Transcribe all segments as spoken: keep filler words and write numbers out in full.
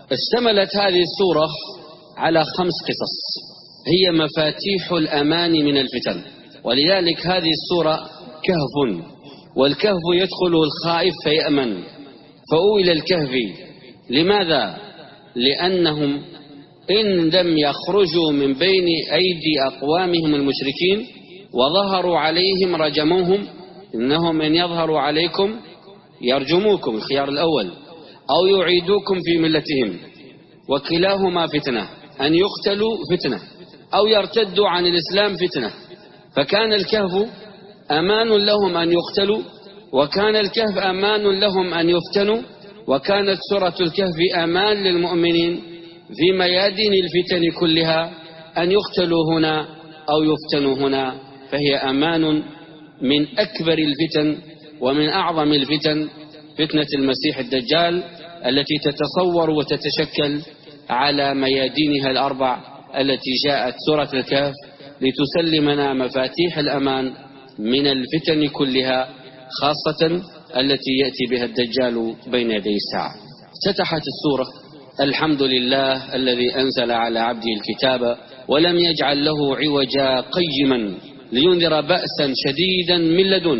اشتملت هذه السورة على خمس قصص هي مفاتيح الأمان من الفتن، ولذلك هذه السورة كهف، والكهف يدخل الخائف فيأمن، فأويل الكهف. لماذا؟ لأنهم إن لم يخرجوا من بين أيدي أقوامهم المشركين وظهروا عليهم رجموهم، إنهم إن يظهروا عليكم يرجموكم الخيار الأول أو يعيدوكم في ملتهم، وكلاهما فتنة، أن يقتلوا فتنة أو يرتدوا عن الإسلام فتنة. فكان الكهف أمان لهم أن يقتلوا، وكان الكهف أمان لهم أن يفتنوا، وكانت سورة الكهف أمان للمؤمنين في ميادين الفتن كلها، أن يقتلوا هنا أو يفتنوا هنا، فهي أمان من أكبر الفتن ومن أعظم الفتن، فتنة المسيح الدجال التي تتصور وتتشكل على ميادينها الأربع التي جاءت سورة الكهف لتسلمنا مفاتيح الأمان من الفتن كلها، خاصة التي يأتي بها الدجال بين يدي الساعة. افتتحت السورة: الحمد لله الذي أنزل على عبده الكتاب ولم يجعل له عوجا قيما لينذر بأسا شديدا من لدنه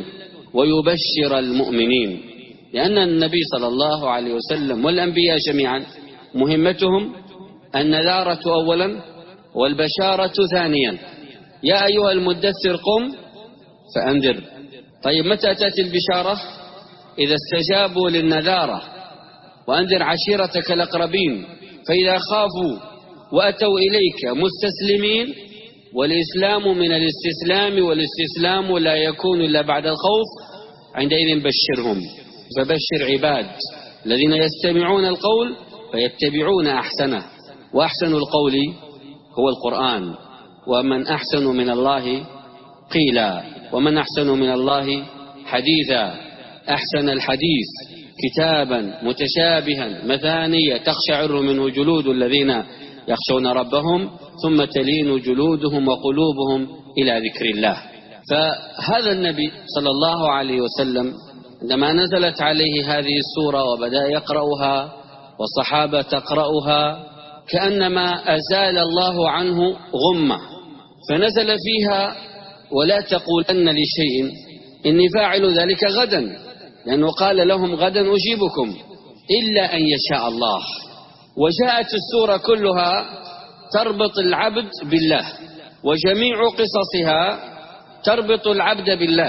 ويبشر المؤمنين. لأن النبي صلى الله عليه وسلم والأنبياء جميعا مهمتهم النذارة أولا والبشارة ثانيا. يا أيها المدثر قم فأنذر. طيب متى تأتي البشارة؟ إذا استجابوا للنذارة. وأنذر عشيرتك الأقربين، فإذا خافوا وأتوا إليك مستسلمين، والإسلام من الاستسلام، والاستسلام لا يكون إلا بعد الخوف، عندئذ بشرهم. فبشر عباد الذين يستمعون القول فيتبعون أحسنه، وأحسن القول هو القرآن. ومن أحسن من الله قيلا، ومن أحسن من الله حديثا. أحسن الحديث كتابا متشابها مثانية تخشعر منه جلود الذين يخشون ربهم ثم تلين جلودهم وقلوبهم إلى ذكر الله. فهذا النبي صلى الله عليه وسلم عندما نزلت عليه هذه السورة وبدأ يقرأها والصحابة تقرأها كأنما أزال الله عنه غمة، فنزل فيها: ولا تقولن لشيء إني فاعل ذلك غدا، لأنه قال لهم: غدا أجيبكم إلا أن يشاء الله. وجاءت السورة كلها تربط العبد بالله، وجميع قصصها تربط العبد بالله،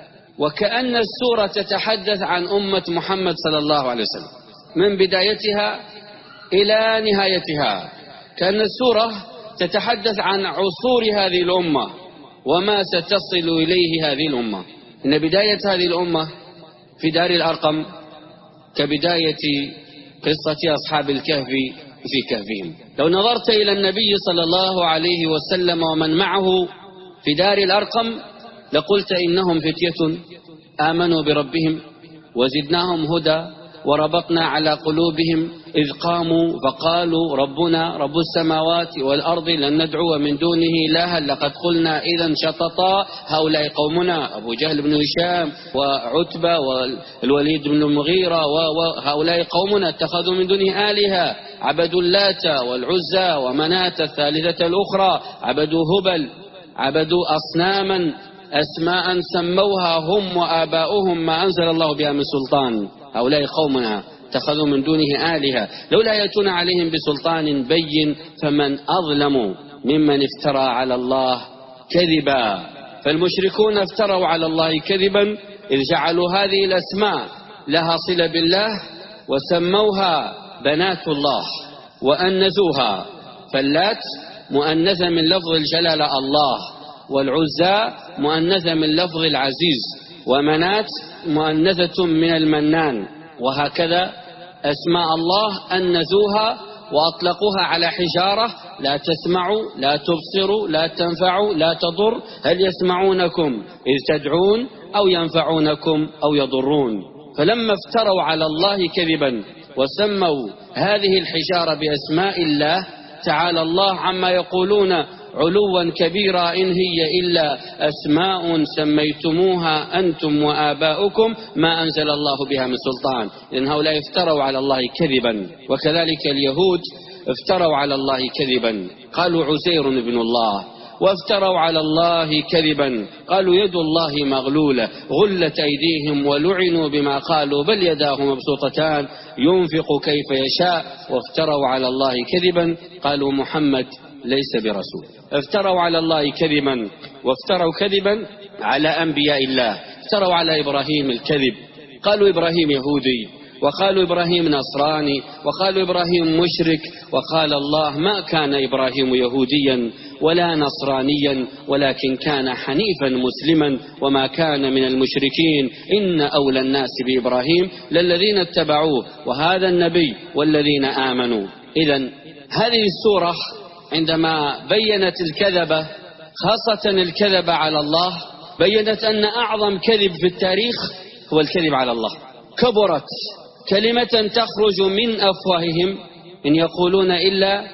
وكأن السورة تتحدث عن أمة محمد صلى الله عليه وسلم من بدايتها إلى نهايتها. كأن السورة تتحدث عن عصور هذه الأمة وما ستصل إليه هذه الأمة. إن بداية هذه الأمة في دار الأرقم كبداية قصة أصحاب الكهف في كهفهم. لو نظرت إلى النبي صلى الله عليه وسلم ومن معه في دار الأرقم لقلت إنهم فتية آمنوا بربهم وزدناهم هدى وربطنا على قلوبهم إذ قاموا فقالوا ربنا رب السماوات والأرض لن ندعو من دونه إلها لقد قلنا إذا شططا هؤلاء قومنا. أبو جهل بن هشام وعتبة والوليد بن المغيرة وهؤلاء قومنا اتخذوا من دونه آلهة، عبدوا اللات والعزى ومناة الثالثة الأخرى، عبدوا هبل، عبدوا أصناما أسماء سموها هم وآباؤهم ما أنزل الله بها من سلطان. هؤلاء قومنا اتخذوا من دونه آلهة لولا يأتون عليهم بسلطان بين فمن أظلم ممن افترى على الله كذبا. فالمشركون افتروا على الله كذبا إذ جعلوا هذه الأسماء لها صلة بالله وسموها بنات الله وأنثوها. فاللات مؤنثة من لفظ الجلالة الله، والعزى مؤنثة من لفظ العزيز، ومنات مؤنثة من المنان، وهكذا أسماء الله أنثوها وأطلقوها على حجارة لا تسمع لا تبصر لا تنفع لا تضر، هل يسمعونكم إذ تدعون أو ينفعونكم أو يضرون. فلما افتروا على الله كذبا وسموا هذه الحجارة بأسماء الله تعالى الله عما يقولون علوا كبيرا إن هي إلا أسماء سميتموها أنتم وآباؤكم ما أنزل الله بها من سلطان. لأن هؤلاء افتروا على الله كذبا، وكذلك اليهود افتروا على الله كذبا، قالوا عزير ابن الله، وافتروا على الله كذبا، قالوا يد الله مغلولة غلت أيديهم ولعنوا بما قالوا بل يداه مبسوطتان ينفق كيف يشاء. وافتروا على الله كذبا، قالوا محمد ليس برسول. افتروا على الله كذبا، وافتروا كذبا على أنبياء الله. افتروا على إبراهيم الكذب، قالوا إبراهيم يهودي، وقالوا إبراهيم نصراني، وقالوا إبراهيم مشرك. وقال الله ما كان إبراهيم يهوديا ولا نصرانيا ولكن كان حنيفا مسلما وما كان من المشركين. إن أولى الناس بإبراهيم للذين اتبعوه وهذا النبي والذين آمنوا. إذن هذه السورة عندما بينت الكذبة، خاصة الكذب على الله، بينت أن أعظم كذب في التاريخ هو الكذب على الله. كبرت كلمة تخرج من أفواههم إن يقولون إلا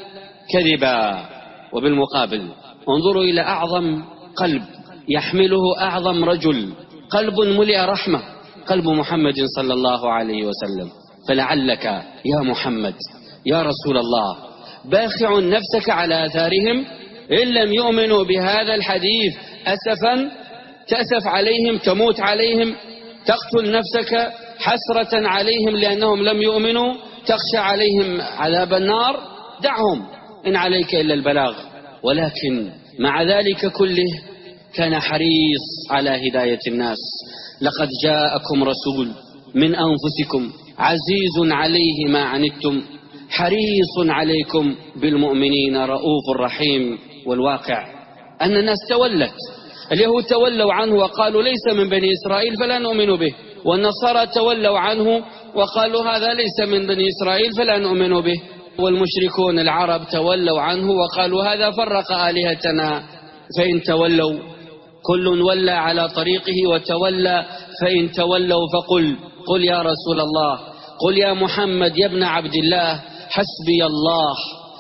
كذبا. وبالمقابل انظروا إلى أعظم قلب يحمله أعظم رجل، قلب ملئ رحمة، قلب محمد صلى الله عليه وسلم. فلعلك يا محمد يا رسول الله باخع نفسك على آثارهم إن لم يؤمنوا بهذا الحديث، أسفا تأسف عليهم، تموت عليهم، تقتل نفسك حسرة عليهم لأنهم لم يؤمنوا، تخشى عليهم عذاب النار. دعهم إن عليك إلا البلاغ. ولكن مع ذلك كله كان حريص على هداية الناس. لقد جاءكم رسول من أنفسكم عزيز عليه ما عنتم حريص عليكم بالمؤمنين رؤوف رحيم. والواقع أن الناس تولت، اليهود تولوا عنه وقالوا ليس من بني إسرائيل فلا نؤمن به، والنصارى تولوا عنه وقالوا هذا ليس من بني إسرائيل فلا نؤمن به، والمشركون العرب تولوا عنه وقالوا هذا فرق آلهتنا. فإن تولوا كل ولى على طريقه وتولى، فإن تولوا فقل قل يا رسول الله، قل يا محمد يا ابن عبد الله حسبي الله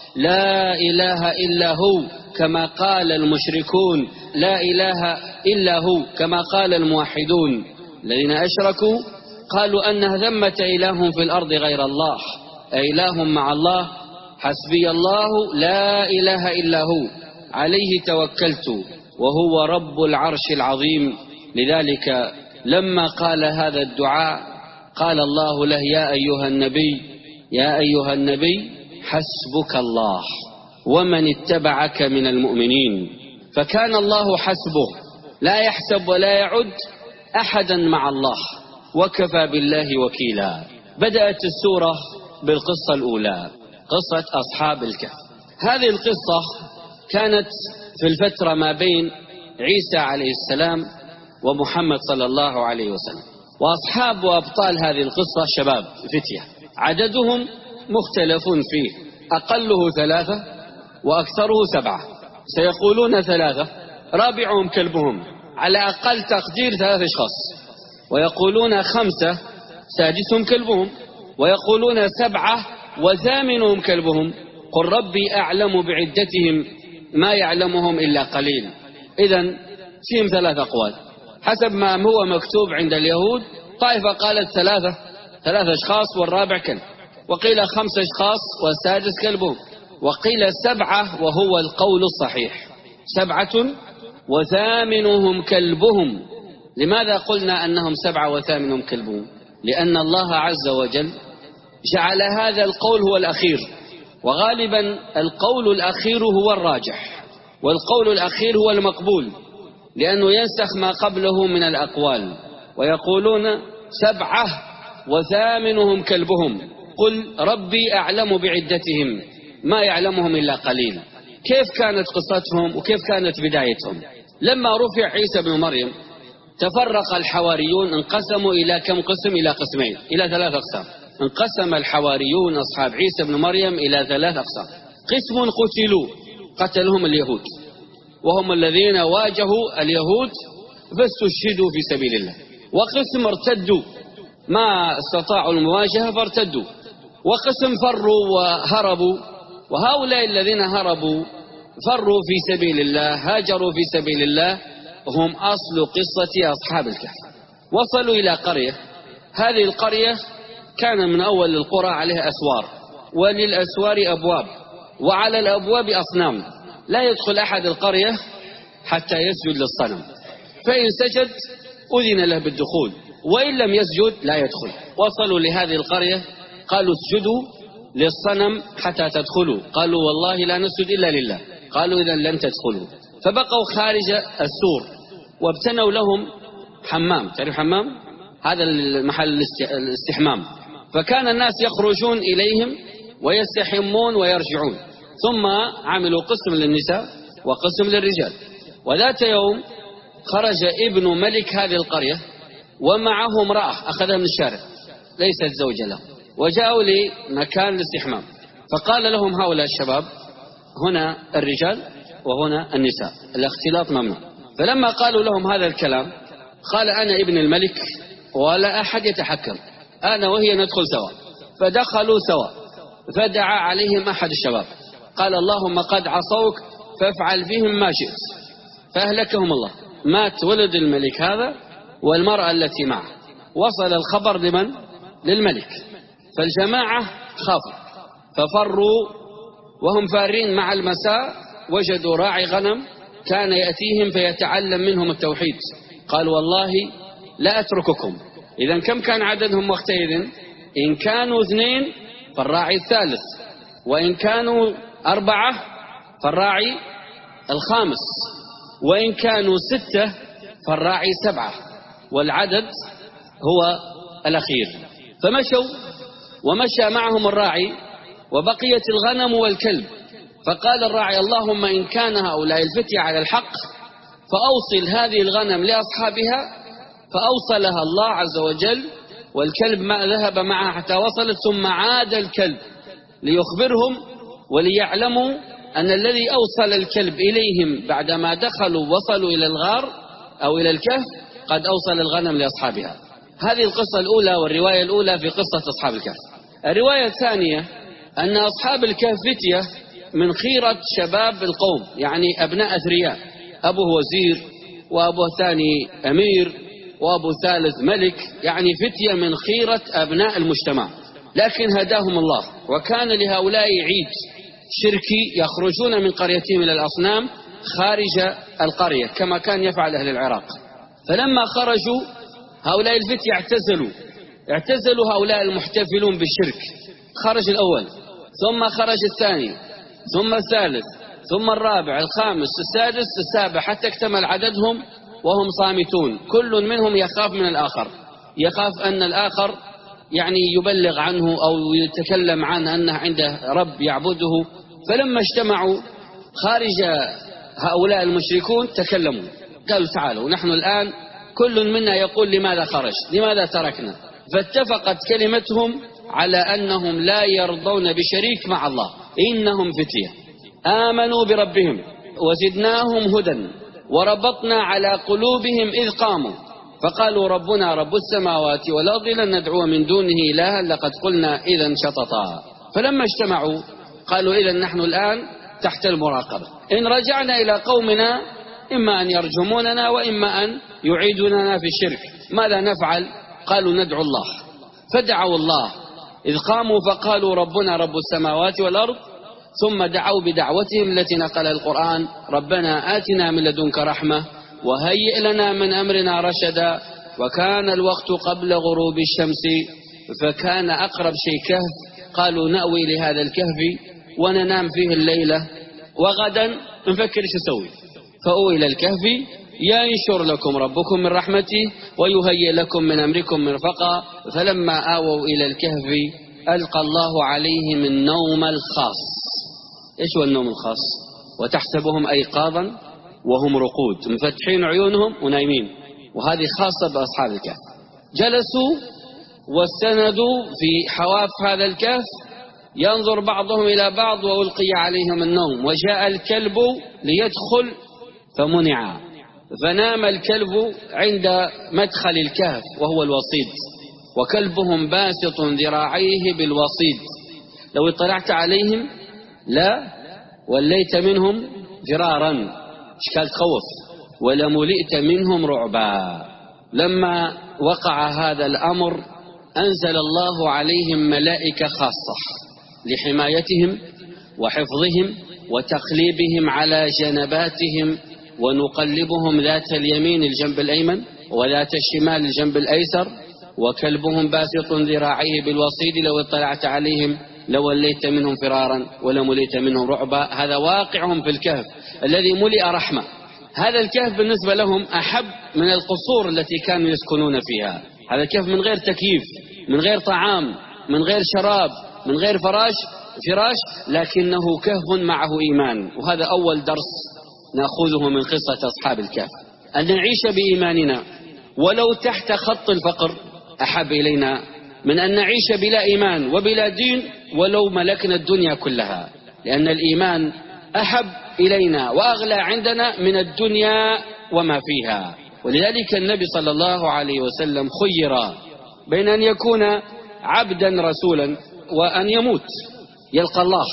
لا إله إلا هو كما قال المشركون، لا إله إلا هو كما قال الموحدون الذين أشركوا، قالوا أنه ثمة إله في الأرض غير الله، إله مع الله. حسبي الله لا إله إلا هو عليه توكلت وهو رب العرش العظيم. لذلك لما قال هذا الدعاء قال الله له يا أيها النبي يا أيها النبي حسبك الله ومن اتبعك من المؤمنين. فكان الله حسبه، لا يحسب ولا يعد أحدا مع الله، وكفى بالله وكيلا. بدأت السورة بالقصة الأولى، قصة أصحاب الكهف. هذه القصة كانت في الفترة ما بين عيسى عليه السلام ومحمد صلى الله عليه وسلم. وأصحاب وأبطال هذه القصة شباب فتية، عددهم مختلف فيه، أقله ثلاثة وأكثره سبعة. سيقولون ثلاثة رابعهم كلبهم، على أقل تقدير ثلاثة أشخاص. ويقولون خمسة سادسهم كلبهم، ويقولون سبعة وثامنهم كلبهم. قل ربي أعلم بعدتهم ما يعلمهم إلا قليل. إذن فيهم ثلاث أقوال حسب ما هو مكتوب عند اليهود. طائفة قالت ثلاثة ثلاثة أشخاص والرابع كلب، وقيل خمسة أشخاص والسادس كلبهم، وقيل سبعة وهو القول الصحيح، سبعة وثامنهم كلبهم. لماذا قلنا أنهم سبعة وثامنهم كلبهم؟ لأن الله عز وجل جعل هذا القول هو الأخير، وغالبا القول الأخير هو الراجح، والقول الأخير هو المقبول لأنه ينسخ ما قبله من الأقوال. ويقولون سبعة وثامنهم كلبهم. قل ربي أعلم بعدتهم ما يعلمهم إلا قليل. كيف كانت قصتهم وكيف كانت بدايتهم؟ لما رفع عيسى بن مريم تفرق الحواريون، انقسموا إلى كم قسم؟ إلى قسمين، إلى ثلاث أقسام. انقسم الحواريون أصحاب عيسى بن مريم إلى ثلاث أقسام. قسم قتلوا، قتلهم اليهود، وهم الذين واجهوا اليهود فاستشهدوا في سبيل الله. وقسم ارتدوا، ما استطاعوا المواجهة فارتدوا. وقسم فروا وهربوا، وهؤلاء الذين هربوا فروا في سبيل الله، هاجروا في سبيل الله، هم أصل قصة أصحاب الكهف. وصلوا إلى قرية، هذه القرية كان من أول القرى عليها أسوار، وللأسوار أبواب، وعلى الأبواب أصنام، لا يدخل أحد القرية حتى يسجد للصنم، فإن سجد أذن له بالدخول، وإن لم يسجد لا يدخل. وصلوا لهذه القرية قالوا اسجدوا للصنم حتى تدخلوا، قالوا والله لا نسجد إلا لله، قالوا إذن لن تدخلوا، فبقوا خارج السور وابتنوا لهم حمام. تعرف حمام؟ هذا المحل الاستحمام، فكان الناس يخرجون إليهم ويستحمون ويرجعون، ثم عملوا قسم للنساء وقسم للرجال. وذات يوم خرج ابن ملك هذه القرية ومعه امرأة أخذها من الشارع ليست زوجة له، وجاءوا لمكان الاستحمام، فقال لهم هؤلاء الشباب هنا الرجال وهنا النساء، الاختلاط ممنوع. فلما قالوا لهم هذا الكلام قال أنا ابن الملك ولا أحد يتحكم، أنا وهي ندخل سوا. فدخلوا سوا، فدعا عليهم أحد الشباب قال اللهم قد عصوك فافعل بهم ما شئت، فأهلكهم الله. مات ولد الملك هذا والمرأة التي معه. وصل الخبر لمن؟ للملك، فالجماعة خافوا ففروا، وهم فارين مع المساء وجدوا راعي غنم كان يأتيهم فيتعلم منهم التوحيد، قال والله لا أترككم. إذن كم كان عددهم وقتئذ؟ إن كانوا اثنين فالراعي الثالث، وإن كانوا أربعة فالراعي الخامس، وإن كانوا ستة فالراعي سبعة، والعدد هو الأخير. فمشوا ومشى معهم الراعي وبقيت الغنم والكلب، فقال الراعي اللهم إن كان هؤلاء الفتية على الحق فأوصل هذه الغنم لأصحابها، فأوصلها الله عز وجل، والكلب ما ذهب معها حتى وصلت، ثم عاد الكلب ليخبرهم وليعلموا أن الذي أوصل الكلب إليهم بعدما دخلوا وصلوا إلى الغار أو إلى الكهف قد أوصل الغنم لأصحابها. هذه القصة الأولى والرواية الأولى في قصة أصحاب الكهف. الرواية الثانية أن أصحاب الكهف فتية من خيرة شباب القوم، يعني أبناء أثرياء، أبوه وزير وأبوه ثاني أمير وأبو ثالث ملك، يعني فتية من خيرة أبناء المجتمع، لكن هداهم الله. وكان لهؤلاء عيد شركي يخرجون من قريتهم إلى الأصنام خارج القرية كما كان يفعل أهل العراق. فلما خرجوا هؤلاء الفتية اعتزلوا اعتزلوا هؤلاء المحتفلون بالشرك. خرج الأول، ثم خرج الثاني، ثم الثالث، ثم الرابع، الخامس، السادس، السابع، حتى اكتمل عددهم وهم صامتون. كل منهم يخاف من الآخر، يخاف أن الآخر يعني يبلغ عنه أو يتكلم عنه أنه عنده رب يعبده. فلما اجتمعوا خارج هؤلاء المشركون تكلموا، قالوا تعالوا نحن الآن كل منا يقول لماذا خرج، لماذا تركنا. فاتفقت كلمتهم على أنهم لا يرضون بشريك مع الله، إنهم فتية آمنوا بربهم وزدناهم هدى وربطنا على قلوبهم إذ قاموا فقالوا ربنا رب السماوات والأرض لن ندعو من دونه إلها لقد قلنا إذا شططا. فلما اجتمعوا قالوا إذا نحن الآن تحت المراقبة، إن رجعنا إلى قومنا إما أن يرجموننا وإما أن يعيدوننا في الشرك، ماذا نفعل؟ قالوا ندعو الله. فدعوا الله إذ قاموا فقالوا ربنا رب السماوات والأرض، ثم دعوا بدعوتهم التي نقل القرآن ربنا آتنا من لدنك رحمة وهيئ لنا من أمرنا رشدا. وكان الوقت قبل غروب الشمس فكان أقرب شيء كهف، قالوا نأوي لهذا الكهف وننام فيه الليلة وغدا نفكر ايش نسوي. فأووا إلى الكهف ينشر لكم ربكم من رحمته ويهيئ لكم من أمركم مرفقا. فلما آووا إلى الكهف ألقى الله عليهم النوم الخاص. إيش هو النوم الخاص؟ وتحسبهم أيقاظا وهم رقود، مفتحين عيونهم ونايمين، وهذه خاصة بأصحاب الكهف. جلسوا واستندوا في حواف هذا الكهف ينظر بعضهم إلى بعض وألقي عليهم النوم. وجاء الكلب ليدخل فمنع، فنام الكلب عند مدخل الكهف وهو الوصيد، وكلبهم باسط ذراعيه بالوصيد، لو اطلعت عليهم لا وليت منهم فرارا، إشكال تخوف، ولملئت منهم رعبا. لما وقع هذا الأمر أنزل الله عليهم ملائكة خاصة لحمايتهم وحفظهم وتقليبهم على جنباتهم، ونقلبهم ذات اليمين الجنب الأيمن وذات الشمال الجنب الأيسر، وكلبهم باسط ذراعيه بالوصيد، لو اطلعت عليهم لوليت منهم فرارا ولملئت منهم رعبا. هذا واقعهم في الكهف الذي ملئ رحمة. هذا الكهف بالنسبة لهم أحب من القصور التي كانوا يسكنون فيها. هذا الكهف من غير تكييف، من غير طعام، من غير شراب، من غير فراش فراش لكنه كهف معه إيمان. وهذا أول درس نأخذه من قصة أصحاب الكهف، أن نعيش بإيماننا ولو تحت خط الفقر أحب إلينا من أن نعيش بلا إيمان وبلا دين ولو ملكنا الدنيا كلها، لأن الإيمان أحب إلينا وأغلى عندنا من الدنيا وما فيها. ولذلك النبي صلى الله عليه وسلم خير بين أن يكون عبدا رسولا وأن يموت يلقى الله،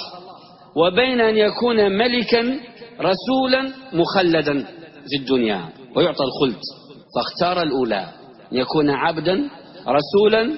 وبين أن يكون ملكا رسولا مخلدا في الدنيا ويعطى الخلد، فاختار الأولى، أن يكون عبدا رسولا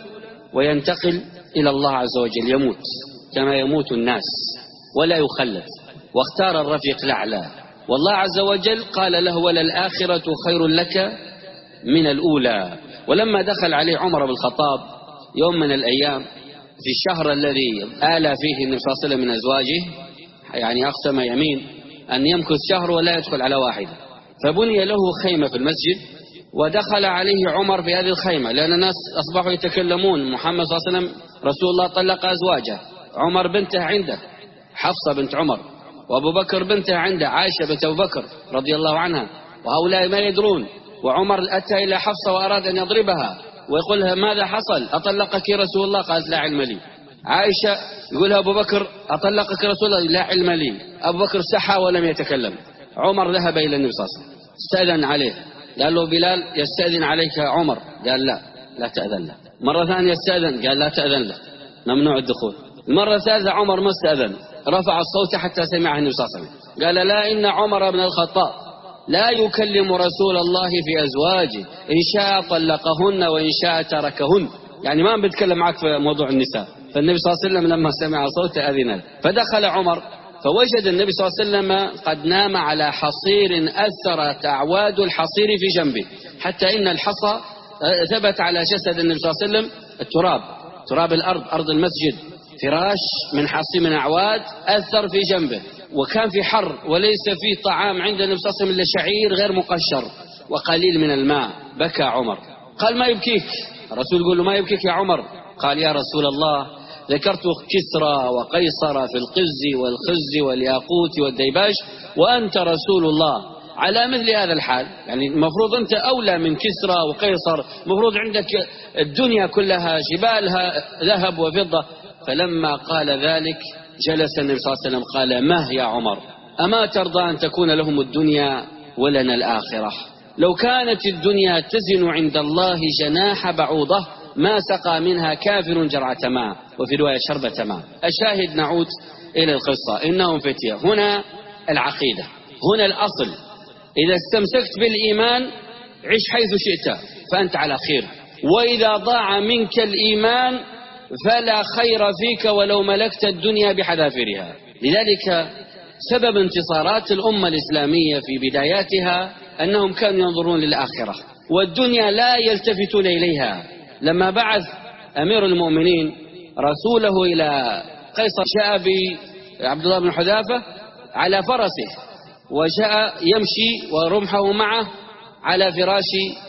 وينتقل إلى الله عز وجل، يموت كما يموت الناس ولا يخلد، واختار الرفيق الأعلى. والله عز وجل قال له وللآخرة خير لك من الأولى. ولما دخل عليه عمر بن الخطاب يوم من الأيام في الشهر الذي آل فيه النبي صلى الله عليه وسلم من أزواجه، يعني أقسم يمين أن يمكث شهر ولا يدخل على واحدة، فبني له خيمة في المسجد، ودخل عليه عمر في هذه الخيمة، لأن الناس أصبحوا يتكلمون محمد صلى الله عليه وسلم رسول الله طلق أزواجه، عمر بنته عنده حفصة بنت عمر، وأبو بكر بنته عنده عائشة بنت أبو بكر رضي الله عنها، وهؤلاء ما يدرون. وعمر أتى إلى حفصة وأراد أن يضربها ويقول لها ماذا حصل؟ أطلقك رسول الله؟ قالت لا علم لي. عائشة يقولها أبو بكر أطلقك رسول الله؟ لا علم لي. أبو بكر سحى ولم يتكلم. عمر ذهب إلى النبي صلى الله عليه وسلم استأذن عليه، قال له بلال يستأذن عليك عمر، قال لا لا تأذن له. مرة ثانية يستأذن، قال لا تأذن له، ممنوع الدخول. المرة الثالثة عمر ما استأذن، رفع الصوت حتى سمعه النبي صلى الله عليه وسلم، قال لا إن عمر بن الخطاب لا يكلم رسول الله في أزواجه، إن شاء طلقهن وإن شاء تركهن، يعني ما بيتكلم معك في موضوع النساء. فالنبي صلى الله عليه وسلم لما سمع صوت أذن له، فدخل عمر فوجد النبي صلى الله عليه وسلم قد نام على حصير أثرت أعواد الحصير في جنبه، حتى إن الحصى ثبت على جسد النبي صلى الله عليه وسلم التراب، تراب الأرض، أرض المسجد، فراش من حصير من أعواد أثر في جنبه. وكان في حر وليس في طعام عند النبي صلى الله عليه وسلم إلا شعير غير مقشر وقليل من الماء. بكى عمر، قال ما يبكيك؟ الرسول يقول له ما يبكيك يا عمر؟ قال يا رسول الله ذكرت كسرى وقيصر في القز والخز والياقوت والديباج وأنت رسول الله على مثل هذا الحال، يعني المفروض أنت أولى من كسرى وقيصر، المفروض عندك الدنيا كلها جبالها ذهب وفضة. فلما قال ذلك جلس النبي صلى الله عليه وسلم قال مه يا عمر أما ترضى أن تكون لهم الدنيا ولنا الآخرة؟ لو كانت الدنيا تزن عند الله جناح بعوضة ما سقى منها كافر جرعة ماء، وفي رواية شربة ماء. الشاهد نعود إلى القصة، إنهم فتية. هنا العقيدة، هنا الأصل. إذا استمسكت بالإيمان عش حيث شئت فأنت على خير، وإذا ضاع منك الإيمان فلا خير فيك ولو ملكت الدنيا بحذافيرها. لذلك سبب انتصارات الأمة الإسلامية في بداياتها أنهم كانوا ينظرون للآخرة، والدنيا لا يلتفتون إليها. لما بعث أمير المؤمنين رسوله إلى قيصر جاء بعبد الله بن حذافة على فرسه، وجاء يمشي ورمحه معه على فراش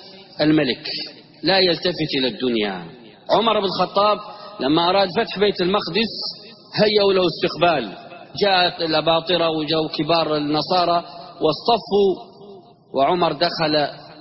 الملك، لا يلتفت إلى الدنيا. عمر بن الخطاب لما أراد فتح بيت المقدس هيئوا له استقبال، جاءت الأباطرة وجاءوا كبار النصارى واصطفوا، وعمر دخل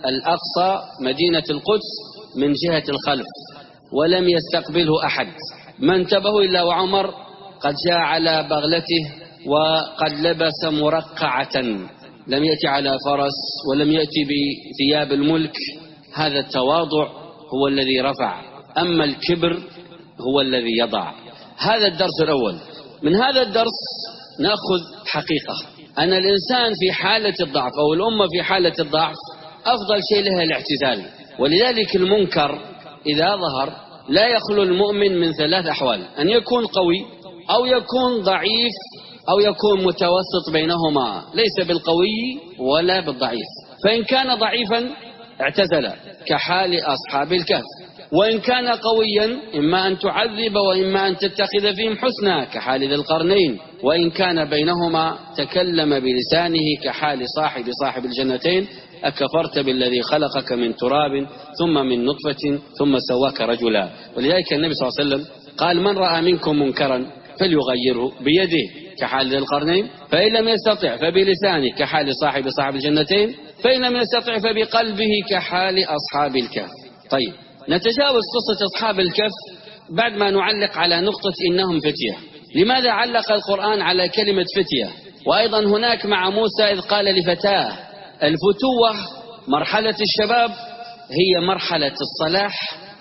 الأقصى مدينة القدس من جهة الخلف ولم يستقبله أحد. ما انتبهوا إلا وعمر قد جاء على بغلته وقد لبس مرقعة، لم يأتي على فرس ولم يأتي بثياب الملك. هذا التواضع هو الذي رفع، أما الكبر هو الذي يضع. هذا الدرس الأول. من هذا الدرس نأخذ حقيقة، أن الإنسان في حالة الضعف أو الأمة في حالة الضعف أفضل شيء لها الاعتزال. ولذلك المنكر إذا ظهر لا يخلو المؤمن من ثلاث أحوال: أن يكون قوي أو يكون ضعيف أو يكون متوسط بينهما، ليس بالقوي ولا بالضعيف. فإن كان ضعيفا اعتزل كحال أصحاب الكهف، وإن كان قويا إما أن تعذب وإما أن تتخذ فيهم حسنا كحال ذي القرنين، وإن كان بينهما تكلم بلسانه كحال صاحب صاحب الجنتين: أكفرت بالذي خلقك من تراب ثم من نطفة ثم سواك رجلا. ولذلك النبي صلى الله عليه وسلم قال: من رأى منكم منكرا فليغيره بيده كحال ذي القرنين، فإن لم يستطع فبلسانه كحال صاحب صاحب الجنتين، فإن لم يستطع فبقلبه كحال أصحاب الكهف. طيب، نتجاوز قصة أصحاب الكهف بعد ما نعلق على نقطة إنهم فتية. لماذا علق القرآن على كلمة فتية؟ وأيضا هناك مع موسى إذ قال لفتاه. الفتوة مرحلة الشباب هي مرحلة الصلاح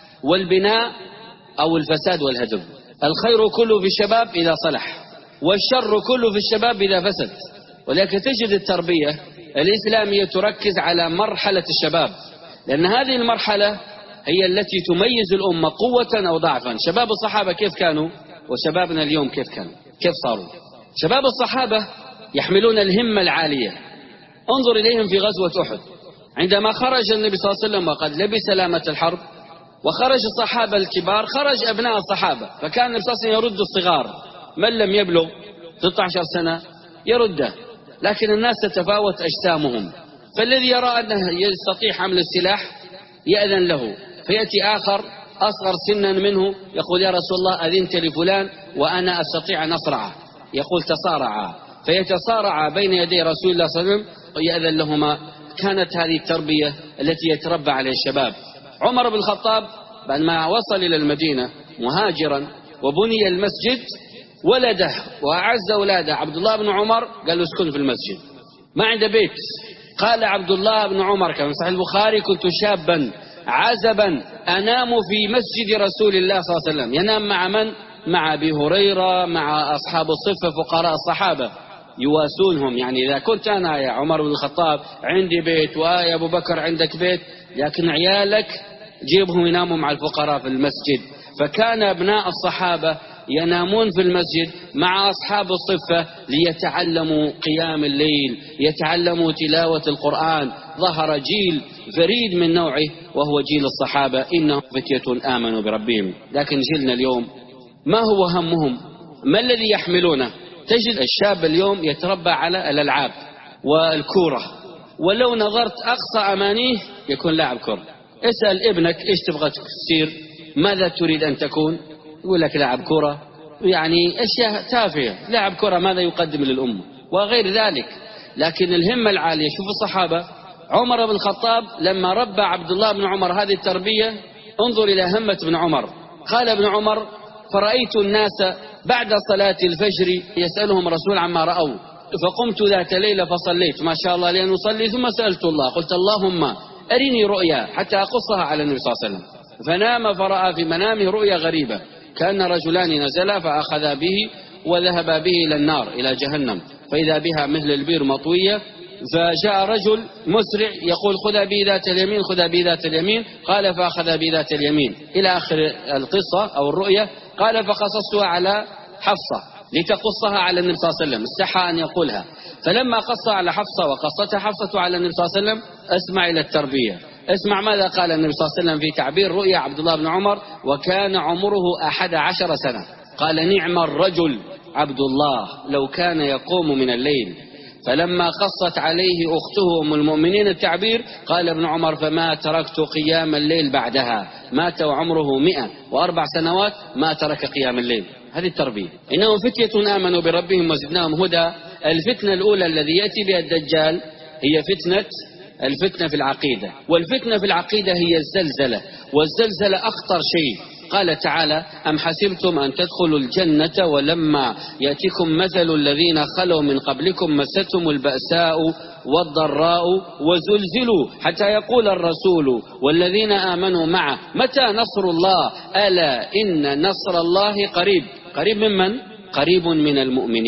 والبناء أو الفساد والهدم. الخير كله في الشباب إذا صلح، والشر كله في الشباب إذا فسد. ولكن تجد التربية الإسلامية تركز على مرحلة الشباب، لأن هذه المرحلة هي التي تميز الأمة قوة أو ضعفا. شباب الصحابة كيف كانوا وشبابنا اليوم كيف كانوا، كيف صاروا؟ شباب الصحابة يحملون الهمة العالية. انظر إليهم في غزوة أحد، عندما خرج النبي صلى الله عليه وسلم وقد لبس لامة الحرب وخرج الصحابة الكبار، خرج أبناء الصحابة، فكان النبي صلى الله عليه وسلم يرد الصغار، من لم يبلغ ستة عشر سنة يرده، لكن الناس تتفاوت أجسامهم، فالذي يرى أنه يستطيع حمل السلاح يأذن له، فيأتي آخر أصغر سنا منه يقول: يا رسول الله أذنت لفلان وأنا أستطيع أن أصرعه، يقول: تصارعا، فيتصارعا بين يدي رسول الله صلى الله عليه وسلم ويأذن لهما. كانت هذه التربية التي يتربى عليها الشباب. عمر بن الخطاب بعد ما وصل إلى المدينة مهاجرا وبني المسجد، ولده وأعز أولاده عبد الله بن عمر قال له: اسكن في المسجد، ما عنده بيت. قال عبد الله بن عمر كما صحيح البخاري: كنت شابا عزبا أنام في مسجد رسول الله صلى الله عليه وسلم. ينام مع من؟ مع أبي هريرة، مع أصحاب الصفة فقراء الصحابة يواسونهم. يعني إذا كنت أنا يا عمر بن الخطاب عندي بيت ويا أبو بكر عندك بيت، لكن عيالك جيبهم يناموا مع الفقراء في المسجد. فكان أبناء الصحابة ينامون في المسجد مع أصحاب الصفة ليتعلموا قيام الليل، يتعلموا تلاوة القرآن. ظهر جيل فريد من نوعه وهو جيل الصحابة، إنهم فتية آمنوا بربهم. لكن جيلنا اليوم ما هو همهم؟ ما الذي يحملونه؟ تجد الشاب اليوم يتربى على الألعاب والكورة، ولو نظرت أقصى أمانيه يكون لاعب كرة. اسأل ابنك إيش تبغى تصير، ماذا تريد أن تكون، يقول لك لاعب كرة. يعني أشياء تافهة، لاعب كرة ماذا يقدم للأمة وغير ذلك. لكن الهمة العالية، شوف الصحابة، عمر بن الخطاب لما ربى عبد الله بن عمر هذه التربية، انظر إلى همة بن عمر. قال ابن عمر: فرأيت الناس بعد صلاة الفجر يسألهم رسول عما رأوا، فقمت ذات ليلة فصليت ما شاء الله لأن أصلي، ثم سألت الله قلت: اللهم أرني رؤيا حتى أقصها على النبي صلى الله عليه وسلم. فنام فرأى في منامه رؤيا غريبة، كأن رجلان نزلا فأخذا به وذهبا به إلى النار إلى جهنم، فإذا بها مثل البير مطوية. فجاء رجل مسرع يقول: خذها بي ذات اليمين، خذها بي ذات اليمين. قال: فأخذها بي ذات اليمين إلى آخر القصة أو الرؤية. قال: فقصصتها على حفصة لتقصها على النبي صلى الله عليه وسلم، استحى أن يقولها. فلما قصها على حفصة وقصتها حفصة على النبي صلى الله عليه وسلم، اسمع إلى التربية، اسمع ماذا قال النبي صلى الله عليه وسلم في تعبير رؤيا عبد الله بن عمر، وكان عمره أحد عشر سنة. قال: نعم الرجل عبد الله لو كان يقوم من الليل. فلما قصت عليه أخته أم المؤمنين التعبير، قال ابن عمر: فما تركت قيام الليل بعدها. مات وعمره مئة وأربع سنوات ما ترك قيام الليل. هذه التربية. إنهم فتية آمنوا بربهم وزدناهم هدى. الفتنة الأولى الذي يأتي بها الدجال هي فتنة الفتنة في العقيدة، والفتنة في العقيدة هي الزلزلة، والزلزلة أخطر شيء. قال تعالى: أم حسبتم أن تدخلوا الجنة ولما يأتكم مثل الذين خلوا من قبلكم مستهم البأساء والضراء وزلزلوا حتى يقول الرسول والذين آمنوا معه متى نصر الله ألا إن نصر الله قريب. قريب من من؟ قريب من المؤمنين.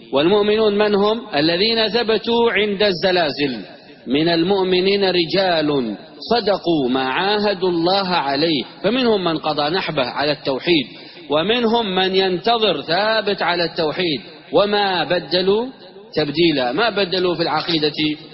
والمؤمنون من هم؟ الذين ثبتوا عند الزلازل. من المؤمنين رجال صدقوا ما عاهدوا الله عليه، فمنهم من قضى نحبه على التوحيد، ومنهم من ينتظر ثابت على التوحيد، وما بدلوا تبديلا، ما بدلوا في العقيدة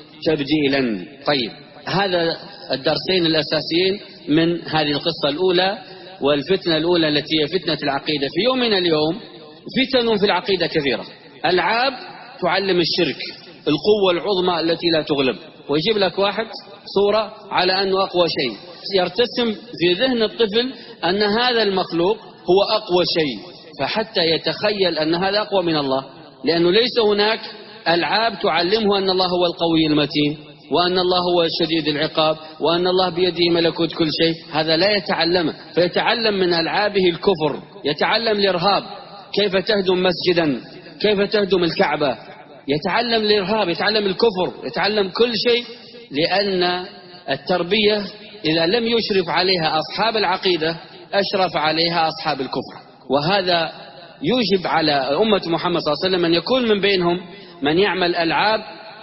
تبديلا. طيب، هذا الدرسين الأساسيين من هذه القصة الأولى والفتنة الأولى التي هي فتنة العقيدة. في يومنا اليوم فتن في العقيدة كثيرة. ألعاب تعلم الشرك، القوة العظمى التي لا تغلب، ويجيب لك واحد صورة على أنه أقوى شيء، يرتسم في ذهن الطفل أن هذا المخلوق هو أقوى شيء، فحتى يتخيل أن هذا أقوى من الله، لأنه ليس هناك ألعاب تعلمه أن الله هو القوي المتين، وأن الله هو الشديد العقاب، وأن الله بيده ملكوت كل شيء. هذا لا يتعلمه، فيتعلم من ألعابه الكفر، يتعلم الإرهاب، كيف تهدم مسجدا، كيف تهدم الكعبة، يتعلم الإرهاب، يتعلم الكفر، يتعلم كل شيء، لأن التربية إذا لم يشرف عليها أصحاب العقيدة أشرف عليها أصحاب الكفر. وهذا يوجب على أمة محمد صلى الله عليه وسلم أن يكون من بينهم من يعمل ألعاب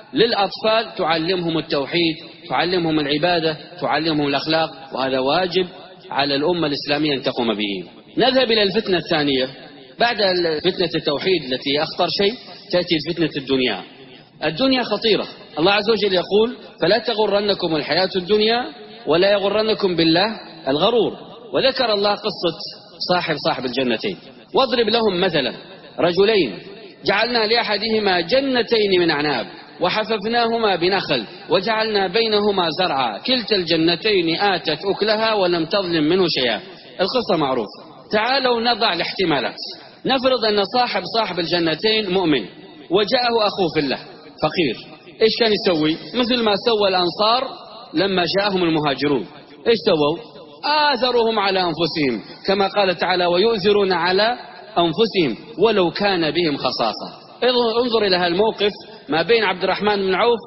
للأطفال تعلمهم التوحيد، تعلمهم العبادة، تعلمهم الأخلاق، وهذا واجب على الأمة الإسلامية أن تقوم به. نذهب إلى الفتنة الثانية. بعد فتنة التوحيد التي أخطر شيء تأتي فتنة الدنيا. الدنيا خطيرة. الله عز وجل يقول: فلا تغرنكم الحياة الدنيا ولا يغرنكم بالله الغرور. وذكر الله قصة صاحب صاحب الجنتين. واضرب لهم مثلا رجلين جعلنا لأحدهما جنتين من أعناب وحففناهما بنخل وجعلنا بينهما زرعا كلتا الجنتين آتت أكلها ولم تظلم منه شيئا. القصة معروفة. تعالوا نضع الاحتمالات. نفرض أن صاحب صاحب الجنتين مؤمن وجاءه أخوه في الله فقير، إيش كان يسوي؟ مثل ما سوى الأنصار لما جاءهم المهاجرون. إيش سووا؟ آثرهم على أنفسهم، كما قال تعالى: ويؤثرون على أنفسهم ولو كان بهم خصاصة. انظر إلى هالموقف ما بين عبد الرحمن بن عوف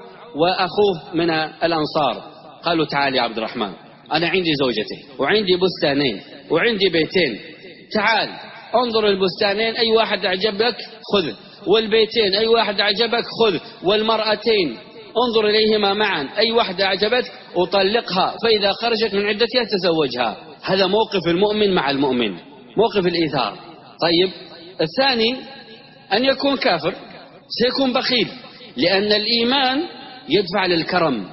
وأخوه من الأنصار. قالوا: تعال يا عبد الرحمن، أنا عندي زوجتين وعندي بستانين وعندي بيتين، تعال انظر البستانين أي واحد أعجبك خذ، والبيتين أي واحد أعجبك خذ، والمرأتين انظر إليهما معا أي واحدة أعجبك أطلقها، فإذا خرجت من عدتها تزوجها. هذا موقف المؤمن مع المؤمن، موقف الإيثار. طيب، الثاني أن يكون كافر، سيكون بخيل، لأن الإيمان يدفع للكرم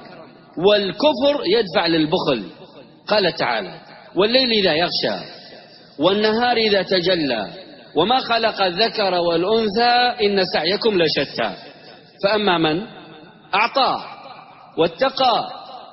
والكفر يدفع للبخل. قال تعالى: والليل إذا يغشى والنهار إذا تجلى وما خلق الذكر والأنثى إن سعيكم لشتى. فأما من أعطى واتقى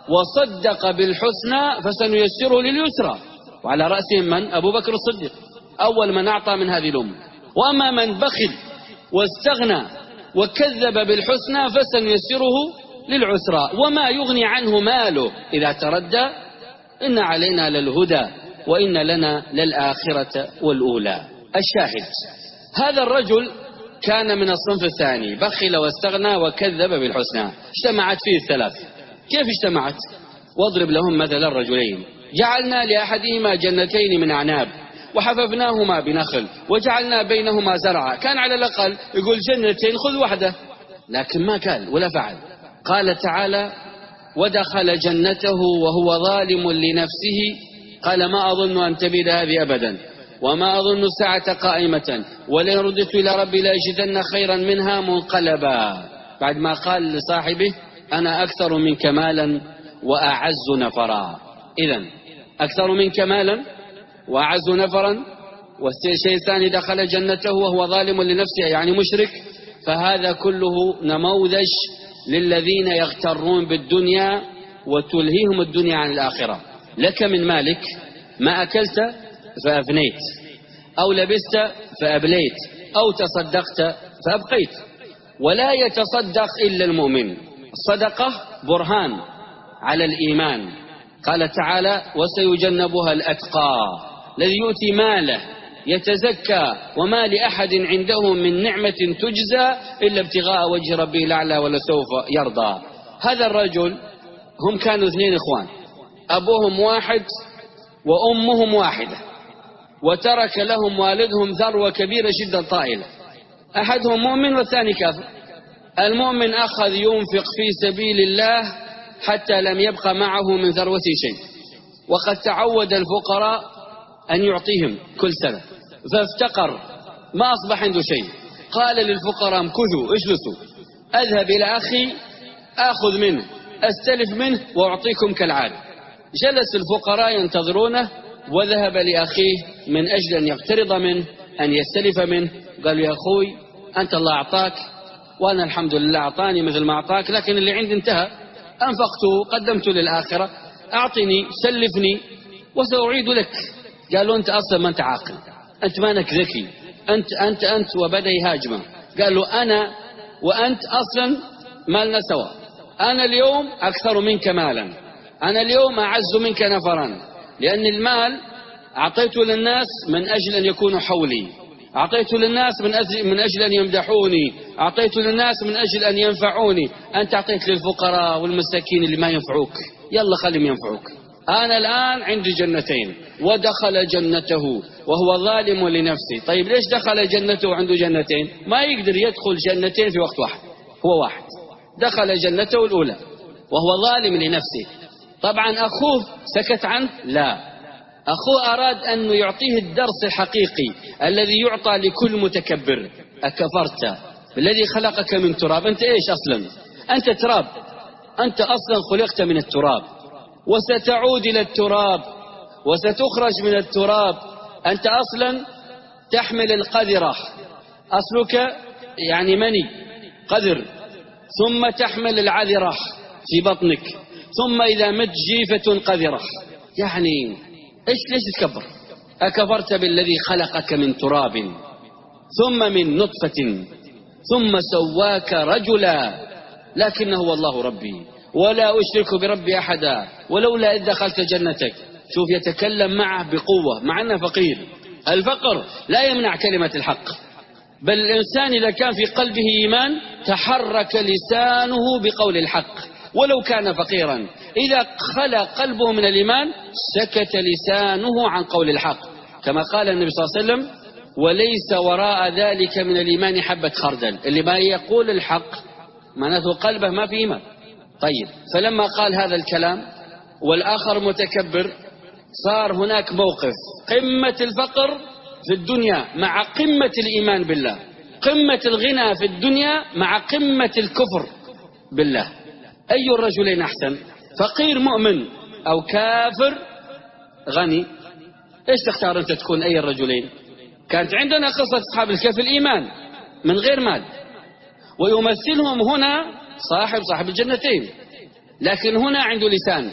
وصدق بالحسنى فسنيسره لليسرى. وعلى رأسهم من؟ أبو بكر الصديق، أول من أعطى من هذه الأمة. وأما من بخل واستغنى وكذب بالحسنى فسنيسره للعسرى. وما يغني عنه ماله إذا تردى إن علينا للهدى وإن لنا للآخرة والأولى. الشاهد: هذا الرجل كان من الصنف الثاني، بخل واستغنى وكذب بالحسنى. اجتمعت فيه الثلاث. كيف اجتمعت؟ واضرب لهم مثل الرجلين جعلنا لأحدهما جنتين من أعناب وحففناهما بنخل وجعلنا بينهما زرعا. كان على الأقل يقول جنتين خذ واحدة، لكن ما قال ولا فعل. قال تعالى: ودخل جنته وهو ظالم لنفسه قال ما أظن أن تبيد هذه أبدا وما أظن الساعة قائمة ولئن رددت إلى ربي لأجدن خيرا منها منقلبا. بعد ما قال لصاحبه: أنا أكثر منك مالا وأعز نفرا. إذن أكثر منك مالا وأعز نفرا، والشيء الثاني دخل جنته وهو ظالم لنفسه يعني مشرك. فهذا كله نموذج للذين يغترون بالدنيا وتلهيهم الدنيا عن الآخرة. لك من مالك ما أكلت فأفنيت، أو لبست فأبليت، أو تصدقت فأبقيت. ولا يتصدق إلا المؤمن. الصدقة برهان على الإيمان. قال تعالى: وسيجنبها الأتقى الذي يؤتي ماله يتزكى وما لأحد عنده من نعمة تجزى إلا ابتغاء وجه ربه الأعلى ولسوف يرضى. هذا الرجل هم كانوا اثنين إخوان، أبوهم واحد وأمهم واحدة، وترك لهم والدهم ثروة كبيرة جدا طائلة. أحدهم مؤمن والثاني كافر. المؤمن أخذ ينفق في سبيل الله حتى لم يبق معه من ثروته شيء، وقد تعود الفقراء أن يعطيهم كل سنة، فافتقر ما أصبح عنده شيء. قال للفقراء امكثوا اجلسوا، أذهب إلى أخي أخذ منه أستلف منه وأعطيكم كالعادة. جلس الفقراء ينتظرونه، وذهب لأخيه من أجل أن يقترض منه، أن يستلف منه. قال يا أخوي أنت الله أعطاك وأنا الحمد لله أعطاني مثل ما أعطاك، لكن اللي عندي انتهى، أنفقته قدمته للآخرة، أعطني سلفني وسأعيد لك. قالوا أنت أصلا ما أنت عاقل، أنت مانك ذكي، أنت أنت أنت وبدأ يهاجمه. قالوا أنا وأنت أصلا مالنا سوا، أنا اليوم أكثر منك مالا، أنا اليوم أعز منك نفرا، لأن المال أعطيته للناس من أجل أن يكونوا حولي، أعطيته للناس من أجل, من أجل أن يمدحوني، أعطيته للناس من أجل أن ينفعوني. أنت أعطيت للفقراء والمساكين اللي ما ينفعوك، يلا خليهم ينفعوك. أنا الآن عندي جنتين، ودخل جنته وهو ظالم لنفسه. طيب ليش دخل جنته وعنده جنتين؟ ما يقدر يدخل جنتين في وقت واحد، هو واحد دخل جنته الأولى وهو ظالم لنفسه. طبعا أخوه سكت عنه؟ لا، أخوه أراد أن يعطيه الدرس الحقيقي الذي يعطى لكل متكبر. أكفرت بالذي خلقك من تراب؟ أنت إيش أصلا؟ أنت تراب، أنت أصلا خلقت من التراب وستعود إلى التراب وستخرج من التراب. أنت أصلا تحمل القذرة، أصلك يعني مني قذر، ثم تحمل العذرة في بطنك، ثم إذا مت جيفة قذرة. يعني إيش ليش تكبر؟ أكفرت بالذي خلقك من تراب ثم من نطفة ثم سواك رجلا، لكنه هو الله ربي ولا أشرك بربي أحدا ولولا إذ دخلت جنتك. شوف يتكلم معه بقوة مع أنه فقير. الفقر لا يمنع كلمة الحق، بل الإنسان إذا كان في قلبه إيمان تحرك لسانه بقول الحق ولو كان فقيرا. إذا خلى قلبه من الإيمان سكت لسانه عن قول الحق، كما قال النبي صلى الله عليه وسلم وليس وراء ذلك من الإيمان حبة خردل. اللي ما يقول الحق معناته قلبه ما في إيمان. طيب فلما قال هذا الكلام والآخر متكبر صار هناك موقف، قمة الفقر في الدنيا مع قمة الإيمان بالله، قمة الغنى في الدنيا مع قمة الكفر بالله. أي الرجلين أحسن؟ فقير مؤمن أو كافر غني؟ إيش تختار أنت تكون أي الرجلين؟ كانت عندنا قصة أصحاب الكهف الإيمان من غير مال، ويمثلهم هنا صاحب صاحب الجنتين، لكن هنا عنده لسان.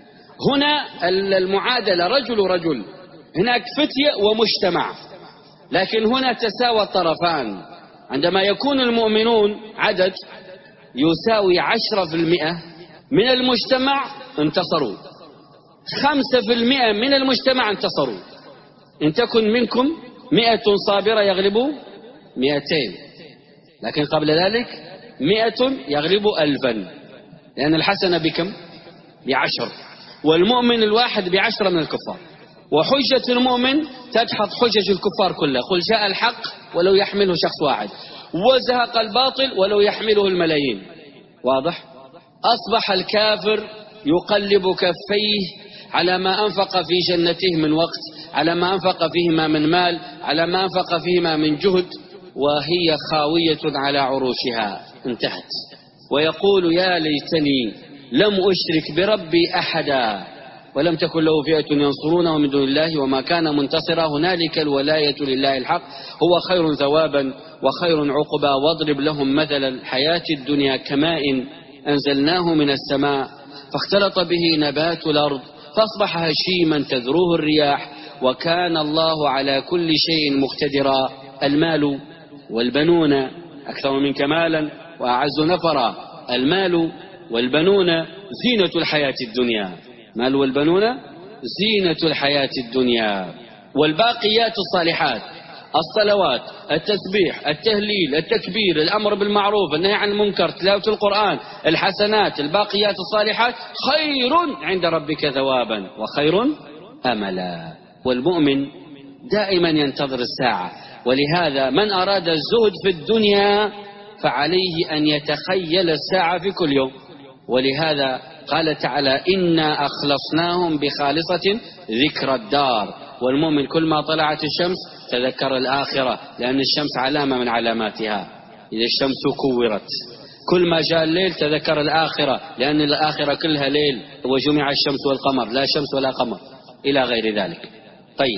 هنا المعادلة رجل رجل، هناك فتية ومجتمع، لكن هنا تساوى الطرفان. عندما يكون المؤمنون عدد يساوي عشرة في المئة من المجتمع انتصروا، خمسة في المئة من المجتمع انتصروا. إن تكن منكم مئة صابرة يغلبوا مئتين، لكن قبل ذلك مئة يغلبوا ألفا، لأن الحسنة بكم؟ بعشر، والمؤمن الواحد بعشرة من الكفار. وحجة المؤمن تدحض حجج الكفار كلها. قل جاء الحق ولو يحمله شخص واحد، وزهق الباطل ولو يحمله الملايين. واضح؟ أصبح الكافر يقلب كفيه على ما أنفق في جنته من وقت، على ما أنفق فيهما من مال، على ما أنفق فيهما من جهد، وهي خاوية على عروشها، انتهت. ويقول يا ليتني لم أشرك بربي أحدا ولم تكن له فئة ينصرونه من دون الله وما كان منتصرا. هنالك الولاية لله الحق هو خير ثوابا وخير عقبا. واضرب لهم مثل الحياة الدنيا كماء أنزلناه من السماء فاختلط به نبات الأرض فأصبح هشيما تذروه الرياح وكان الله على كل شيء مقتدرا. المال والبنون أكثر منك مالا وأعز نفرا. المال والبنون زينة الحياة الدنيا، مال والبنون زينة الحياة الدنيا. والباقيات الصالحات الصلوات، التسبيح، التهليل، التكبير، الأمر بالمعروف، النهي عن المنكر، تلاوة القرآن، الحسنات، الباقيات الصالحات خير عند ربك ثوابا وخير أملا. والمؤمن دائما ينتظر الساعة، ولهذا من أراد الزهد في الدنيا فعليه أن يتخيل الساعة في كل يوم. ولهذا قال تعالى إنا أخلصناهم بخالصة ذكر الدار. والمؤمن كل ما طلعت الشمس تذكر الآخرة، لأن الشمس علامة من علاماتها، إذا الشمس كورت. كل ما جاء الليل تذكر الآخرة، لأن الآخرة كلها ليل، وجمع الشمس والقمر، لا شمس ولا قمر إلى غير ذلك. طيب،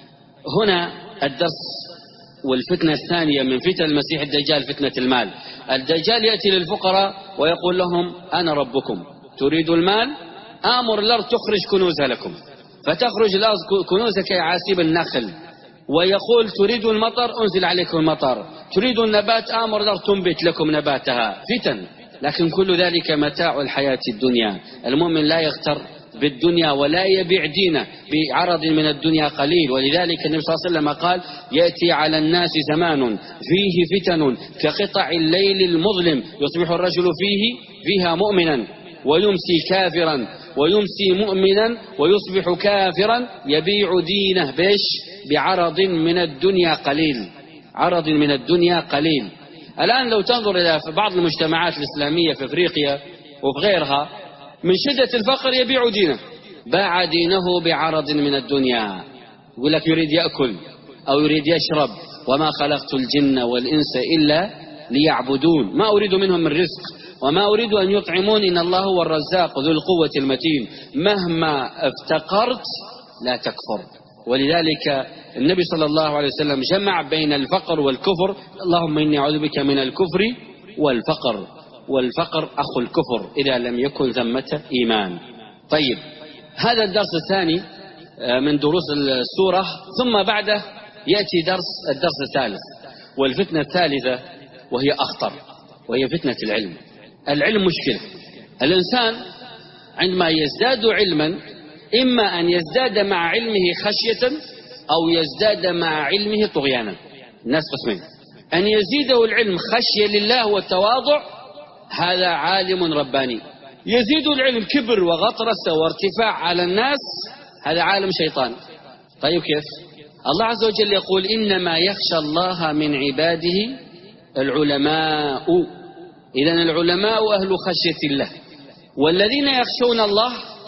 هنا الدرس والفتنة الثانية من فتن المسيح الدجال فتنة المال. الدجال يأتي للفقراء ويقول لهم أنا ربكم، تريد المال؟ آمر الأرض تخرج كنوزها لكم، فتخرج الأرض كنوزها كعاسيب النخل. ويقول تريد المطر؟ أنزل عليكم المطر. تريد النبات؟ آمر الأرض تنبت لكم نباتها. فتن، لكن كل ذلك متاع الحياة الدنيا. المؤمن لا يغتر بالدنيا ولا يبيع دينه بعرض من الدنيا قليل. ولذلك النبي صلى الله عليه وسلم قال يأتي على الناس زمان فيه فتن كقطع الليل المظلم، يصبح الرجل فيه فيها مؤمنا ويمسي كافرا، ويمسي مؤمنا ويصبح كافرا، يبيع دينه بيش بعرض من الدنيا قليل. عرض من الدنيا قليل. الآن لو تنظر إلى بعض المجتمعات الإسلامية في أفريقيا وفي غيرها، من شدة الفقر يبيع دينه، باع دينه بعرض من الدنيا. يقول لك يريد يأكل أو يريد يشرب، وما خلقت الجن والإنس إلا ليعبدون، ما أريد منهم من رزق وما أريد أن يطعمون، إن الله هو الرزاق ذو القوة المتين، مهما افتقرت لا تكفر. ولذلك النبي صلى الله عليه وسلم جمع بين الفقر والكفر. اللهم إني أعوذ بك من الكفر والفقر، والفقر أخو الكفر إذا لم يكن ثمة إيمان. طيب، هذا الدرس الثاني من دروس السورة. ثم بعده يأتي درس الدرس الثالث والفتنة الثالثة، وهي أخطر، وهي فتنة العلم. العلم مشكلة. الإنسان عندما يزداد علما إما أن يزداد مع علمه خشية أو يزداد مع علمه طغيانا. الناس قسمين: أن يزيده العلم خشية لله والتواضع، هذا عالم رباني. يزيد العلم كبر وغطرسة وارتفاع على الناس، هذا عالم شيطان. طيب كيف؟ الله عز وجل يقول إنما يخشى الله من عباده العلماء. إذن العلماء أهل خشية الله، والذين يخشون الله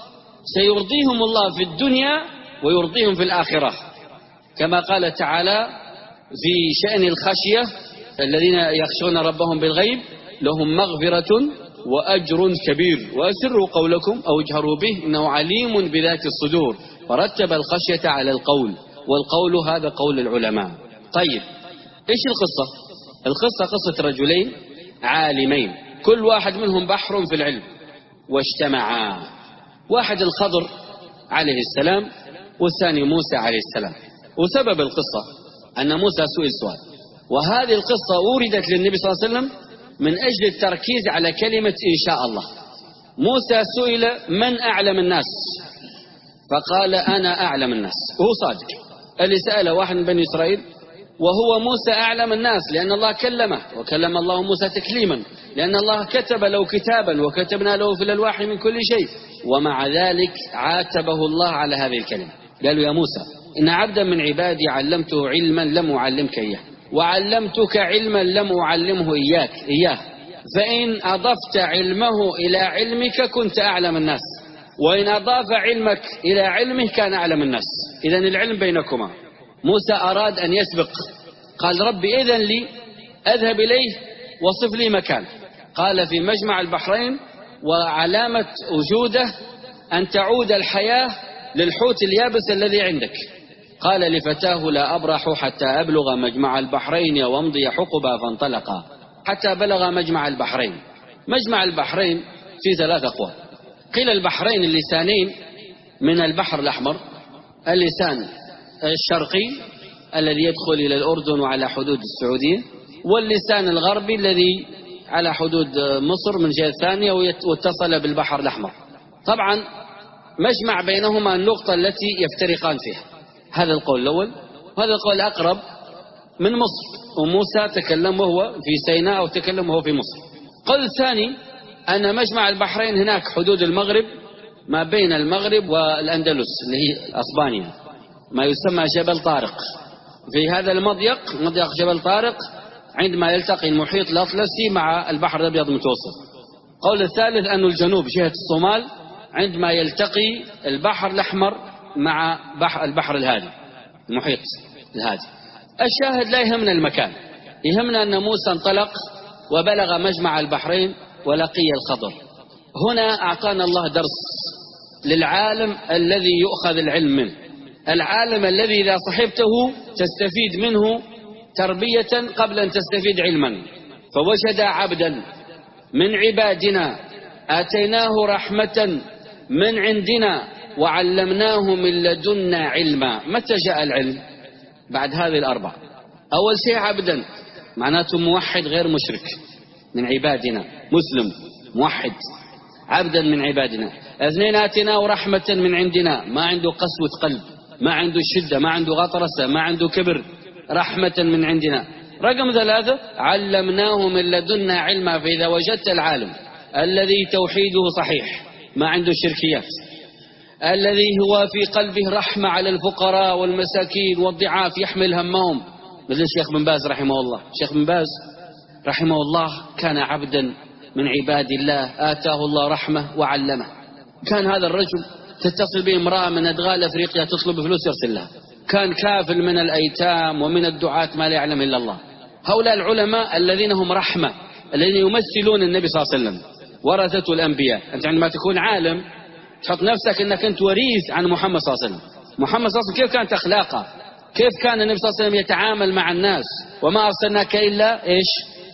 سيرضيهم الله في الدنيا ويرضيهم في الآخرة، كما قال تعالى في شأن الخشية: الذين يخشون ربهم بالغيب لهم مغفرة وأجر كبير، وأسروا قولكم أو اجهروا به إنه عليم بذات الصدور. فرتب الخشية على القول، والقول هذا قول العلماء. طيب، إيش القصة؟ القصة قصة رجلين عالمين، كل واحد منهم بحر في العلم، واجتمعا. واحد الخضر عليه السلام، والثاني موسى عليه السلام. وسبب القصة أن موسى سئل سؤال، وهذه القصة وردت للنبي صلى الله عليه وسلم من أجل التركيز على كلمة إن شاء الله. موسى سئل من أعلم الناس، فقال أنا أعلم الناس، وهو صادق. اللي سأله واحد من بني إسرائيل، وهو موسى أعلم الناس، لأن الله كلمه، وكلم الله موسى تكليما، لأن الله كتب له كتابا وكتبنا له في الألواح من كل شيء. ومع ذلك عاتبه الله على هذه الكلمة، قالوا يا موسى إن عبدا من عبادي علمته علما لم أعلمك إياه، وعلمتك علما لم أعلمه إياك إياه، فإن أضفت علمه إلى علمك كنت أعلم الناس، وإن أضاف علمك إلى علمه كان أعلم الناس. إذن العلم بينكما. موسى أراد أن يسبق، قال ربي إذن لي أذهب إليه وصف لي مكان. قال في مجمع البحرين، وعلامة وجوده أن تعود الحياة للحوت اليابس الذي عندك. قال لفتاه لا أبرح حتى أبلغ مجمع البحرين وامضي حقبا، فانطلقا حتى بلغ مجمع البحرين. مجمع البحرين في ثلاث أقوال. قيل البحرين اللسانين من البحر الأحمر، اللسان الشرقي الذي يدخل إلى الأردن وعلى حدود السعودية، واللسان الغربي الذي على حدود مصر من جهة ثانية واتصل بالبحر الأحمر. طبعا مجمع بينهما النقطة التي يفترقان فيها. هذا القول الأول، وهذا القول أقرب من مصر، وموسى تكلم وهو في سيناء أو تكلم وهو في مصر. القول الثاني أن مجمع البحرين هناك حدود المغرب، ما بين المغرب والأندلس اللي هي أسبانيا، ما يسمى جبل طارق، في هذا المضيق، مضيق جبل طارق، عندما يلتقي المحيط الأطلسي مع البحر الأبيض المتوسط. قول الثالث أن الجنوب جهة الصومال عندما يلتقي البحر الأحمر مع بحر البحر الهادي، المحيط الهادي. الشاهد لا يهمنا المكان، يهمنا أن موسى انطلق وبلغ مجمع البحرين ولقي الخضر. هنا أعطانا الله درس للعالم الذي يؤخذ العلم منه، العالم الذي إذا صحبته تستفيد منه تربية قبل أن تستفيد علما. فوجد عبدا من عبادنا آتيناه رحمة من عندنا وعلمناه من لدنا علما. متى جاء العلم؟ بعد هذه الأربع. أول شيء عبدا، معناته موحد غير مشرك، من عبادنا، مسلم موحد، عبدا من عبادنا. اثنين، آتيناه رحمة من عندنا، ما عنده قسوة قلب، ما عنده شدة، ما عنده غطرسة، ما عنده كبر، رحمة من عندنا. رقم ثلاثة، علمناه من لدنا علما. فإذا وجدت العالم الذي توحيده صحيح، ما عنده شركيات، الذي هو في قلبه رحمة على الفقراء والمساكين والضعاف، يحمل همهم، مثل الشيخ بن باز رحمه الله. الشيخ بن باز رحمه الله كان عبدا من عباد الله، آتاه الله رحمة وعلمه. كان هذا الرجل تتصل به امرأة من أدغال أفريقيا تطلب فلوس يرسل لها، كان كافل من الأيتام ومن الدعاة ما لا يعلم إلا الله. هؤلاء العلماء الذين هم رحمة، الذين يمثلون النبي صلى الله عليه وسلم، ورثة الأنبياء. أنت عندما تكون عالم تحط نفسك أنك أنت وريث عن محمد صلى الله عليه وسلم. محمد صلى الله عليه وسلم كيف كانت أخلاقه، كيف كان النبي صلى الله عليه وسلم يتعامل مع الناس، وما أرسلناك إلا إيش؟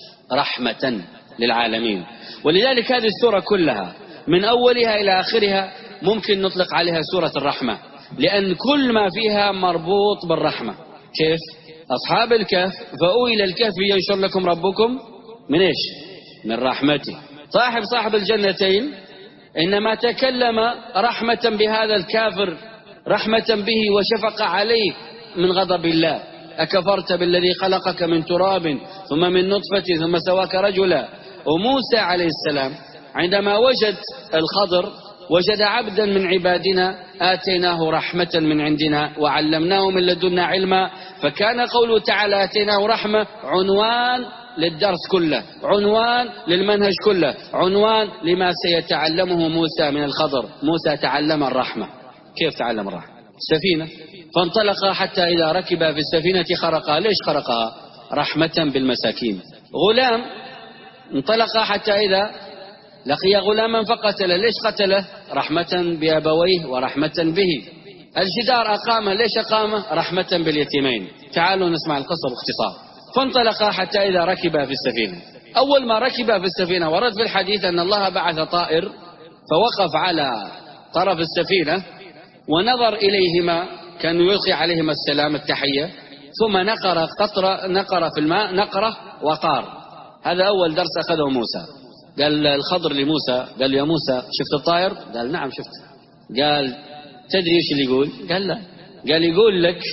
رحمة للعالمين. ولذلك هذه السورة كلها من أولها إلى آخرها ممكن نطلق عليها سورة الرحمة، لأن كل ما فيها مربوط بالرحمة. كيف؟ أصحاب الكهف، فأووا إلى الكهف ينشر لكم ربكم من إيش؟ من رحمته. صاحب صاحب الجنتين إنما تكلم رحمة بهذا الكافر، رحمة به وشفق عليه من غضب الله. أكفرت بالذي خلقك من تراب ثم من نطفة ثم سواك رجلا. وموسى عليه السلام عندما وجد الخضر وجد عبدا من عبادنا آتيناه رحمة من عندنا وعلمناه من لدنا علما. فكان قوله تعالى آتيناه رحمة عنوان للدرس كله، عنوان للمنهج كله، عنوان لما سيتعلمه موسى من الخضر. موسى تعلم الرحمة. كيف تعلم الرحمة؟ سفينة، فانطلق حتى إذا ركب في السفينة خرقها. ليش خرقها؟ رحمة بالمساكين. غلام انطلق حتى إذا لقي غلاما فقتله. ليش قتله؟ رحمة بأبويه ورحمة به. الجدار أقامه. ليش أقامه؟ رحمة باليتيمين. تعالوا نسمع القصة باختصار. فانطلق حتى إذا ركب في السفينة. أول ما ركب في السفينة ورد في الحديث أن الله بعث طائر فوقف على طرف السفينة ونظر إليهما، كان يلقي عليهما السلام التحية، ثم نقر قطرة، نقر في الماء نقرة وقار. هذا أول درس أخذه موسى. قال الخضر لموسى، قال يا موسى شفت الطائر؟ قال نعم شفت. قال تدري ايش اللي يقول؟ قال لا. قال يقول لك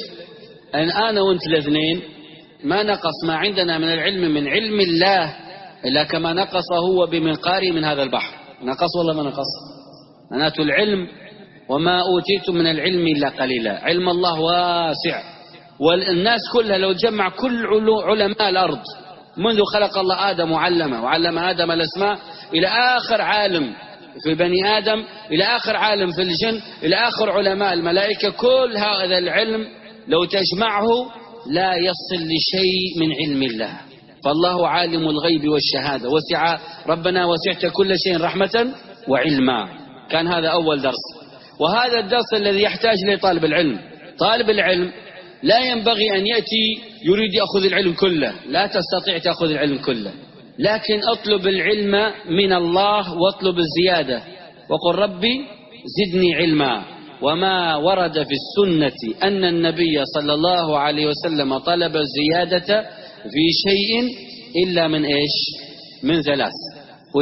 أن أنا وأنت الاثنين ما نقص ما عندنا من العلم من علم الله إلا كما نقص هو بمنقاره من هذا البحر. نقص ولا ما نقص؟ معناته العلم وما أوتيتم من العلم إلا قليلا. علم الله واسع، والناس كلها لو جمع كل علماء الأرض منذ خلق الله آدم وعلمه وعلم آدم الأسماء إلى آخر عالم في بني آدم، إلى آخر عالم في الجن، إلى آخر علماء الملائكة، كل هذا العلم لو تجمعه لا يصل لشيء من علم الله. فالله عالم الغيب والشهادة، وسع ربنا وسعت كل شيء رحمة وعلما. كان هذا أول درس، وهذا الدرس الذي يحتاج إليه طالب العلم. طالب العلم لا ينبغي أن يأتي يريد يأخذ العلم كله، لا تستطيع تأخذ العلم كله، لكن اطلب العلم من الله واطلب الزيادة، وقل ربي زدني علما. وما ورد في السنة أن النبي صلى الله عليه وسلم طلب الزيادة في شيء إلا من إيش؟ من ثلاث. وش؟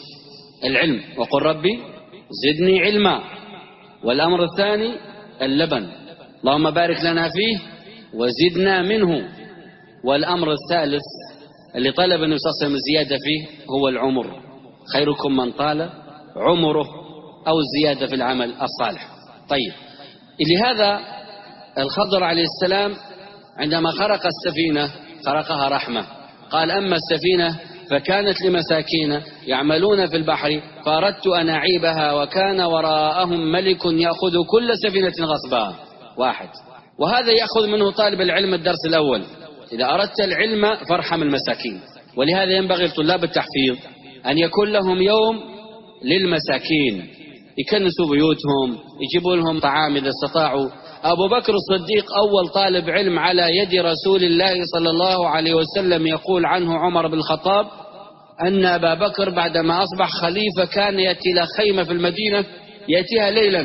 العلم، وقل ربي زدني علما. والأمر الثاني اللبن، اللهم بارك لنا فيه وزدنا منه. والأمر الثالث اللي طلب النبي صلى الله عليه وسلم الزيادة فيه هو العمر. خيركم من طال عمره، أو الزيادة في العمل الصالح. طيب، لهذا الخضر عليه السلام عندما خرق السفينة خرقها رحمة. قال أما السفينة فكانت لمساكين يعملون في البحر فأردت أن أعيبها وكان وراءهم ملك يأخذ كل سفينة غصبا. واحد. وهذا يأخذ منه طالب العلم الدرس الأول: إذا أردت العلم فارحم المساكين. ولهذا ينبغي لطلاب التحفيظ أن يكون لهم يوم للمساكين، يكنسوا بيوتهم، يجيبوا لهم طعام إذا استطاعوا. أبو بكر الصديق أول طالب علم على يد رسول الله صلى الله عليه وسلم، يقول عنه عمر بن الخطاب أن أبا بكر بعدما أصبح خليفة كان يأتي إلى خيمة في المدينة يأتيها ليلا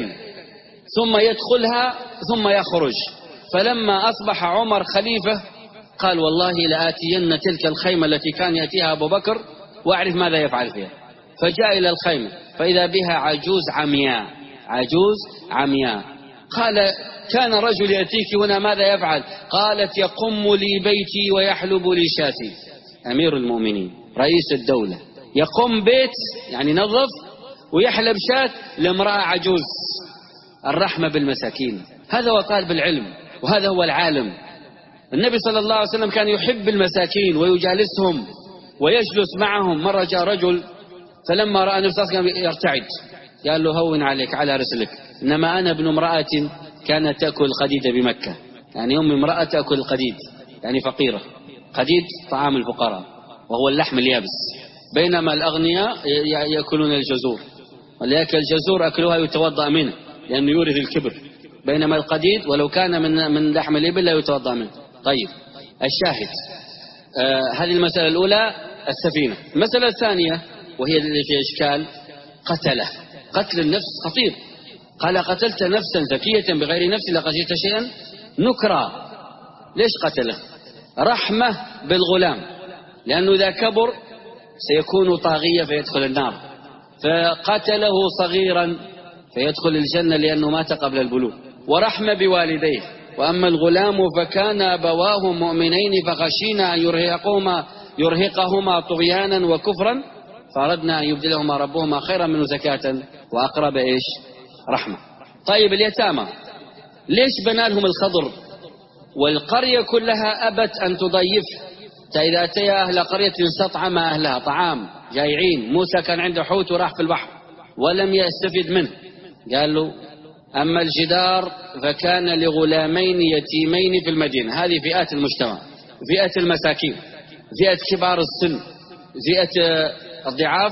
ثم يدخلها ثم يخرج. فلما أصبح عمر خليفة قال والله لآتين تلك الخيمة التي كان يأتيها أبو بكر وأعرف ماذا يفعل فيها. فجاء إلى الخيمة فإذا بها عجوز عمياء، عجوز عمياء. قال كان رجل يأتيك هنا ماذا يفعل؟ قالت يقم لي بيتي ويحلب لي شاتي. أمير المؤمنين رئيس الدولة يقوم بيت يعني نظف ويحلب شات لامرأة عجوز. الرحمة بالمساكين، هذا هو طالب العلم وهذا هو العالم. النبي صلى الله عليه وسلم كان يحب المساكين ويجالسهم ويجلس معهم. مرة جاء رجل فلما رأى نفسه كان يرتعد قال له هون عليك على رسلك، إنما أنا ابن امرأة كانت تأكل القديد بمكة. يعني أم امرأة تأكل القديد يعني فقيرة. قديد طعام الفقراء وهو اللحم اليابس، بينما الأغنياء يأكلون الجزور، واللي يأكل الجزور أكلها يتوضأ منه لأنه يورث الكبر، بينما القديد ولو كان من من لحم الإبل لا يتوضأ منه. طيب الشاهد آه هذه المسألة الأولى السفينة. المسألة الثانية وهي اللي فيها إشكال: قتله. قتل النفس خطير. قال قتلت نفسا زكية بغير نفس لقتلت شيئا نكرا. ليش قتله؟ رحمة بالغلام، لأنه إذا كبر سيكون طاغية فيدخل النار، فقتله صغيرا فيدخل الجنة لأنه مات قبل البلوغ. ورحمة بوالديه. وأما الغلام فكان أبواه مؤمنين فخشينا أن يرهقهما يرهقهما طغيانا وكفرا فأردنا أن يبدلهما ربهما خيرا منه زكاة وأقرب إيش رحمة. طيب اليتامى ليش بنى لهم الخضر والقرية كلها أبت أن تضيف؟ إذا أتي أهل قرية استطعم أهلها طعام جائعين. موسى كان عنده حوت وراح في البحر ولم يستفد منه. قال له أما الجدار فكان لغلامين يتيمين في المدينة. هذه فئات المجتمع: فئة المساكين، فئة كبار السن، فئة الضعاف،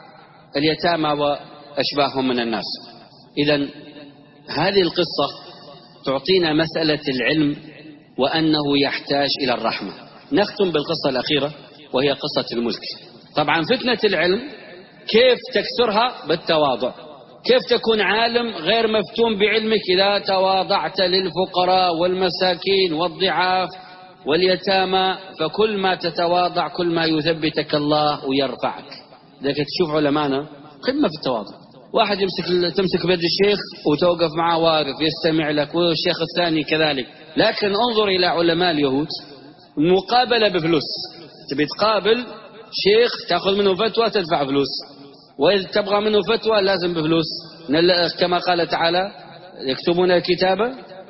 اليتامى وأشباههم من الناس. إذن هذه القصة تعطينا مسألة العلم وأنه يحتاج إلى الرحمة. نختم بالقصة الأخيرة وهي قصة الملك. طبعا فتنة العلم كيف تكسرها؟ بالتواضع. كيف تكون عالم غير مفتون بعلمك؟ إذا تواضعت للفقراء والمساكين والضعاف واليتامى، فكل ما تتواضع كل ما يثبتك الله ويرفعك. لذلك تشوف علمانا قمة في التواضع. واحد يمسك تمسك بيد الشيخ وتوقف معه واقف يستمع لك، والشيخ الثاني كذلك. لكن انظر إلى علماء اليهود، مقابلة بفلوس. تبي تقابل شيخ تأخذ منه فتوى تدفع فلوس، وإذا تبغى منه فتوى لازم بفلوس. كما قال تعالى: يكتبون الكتاب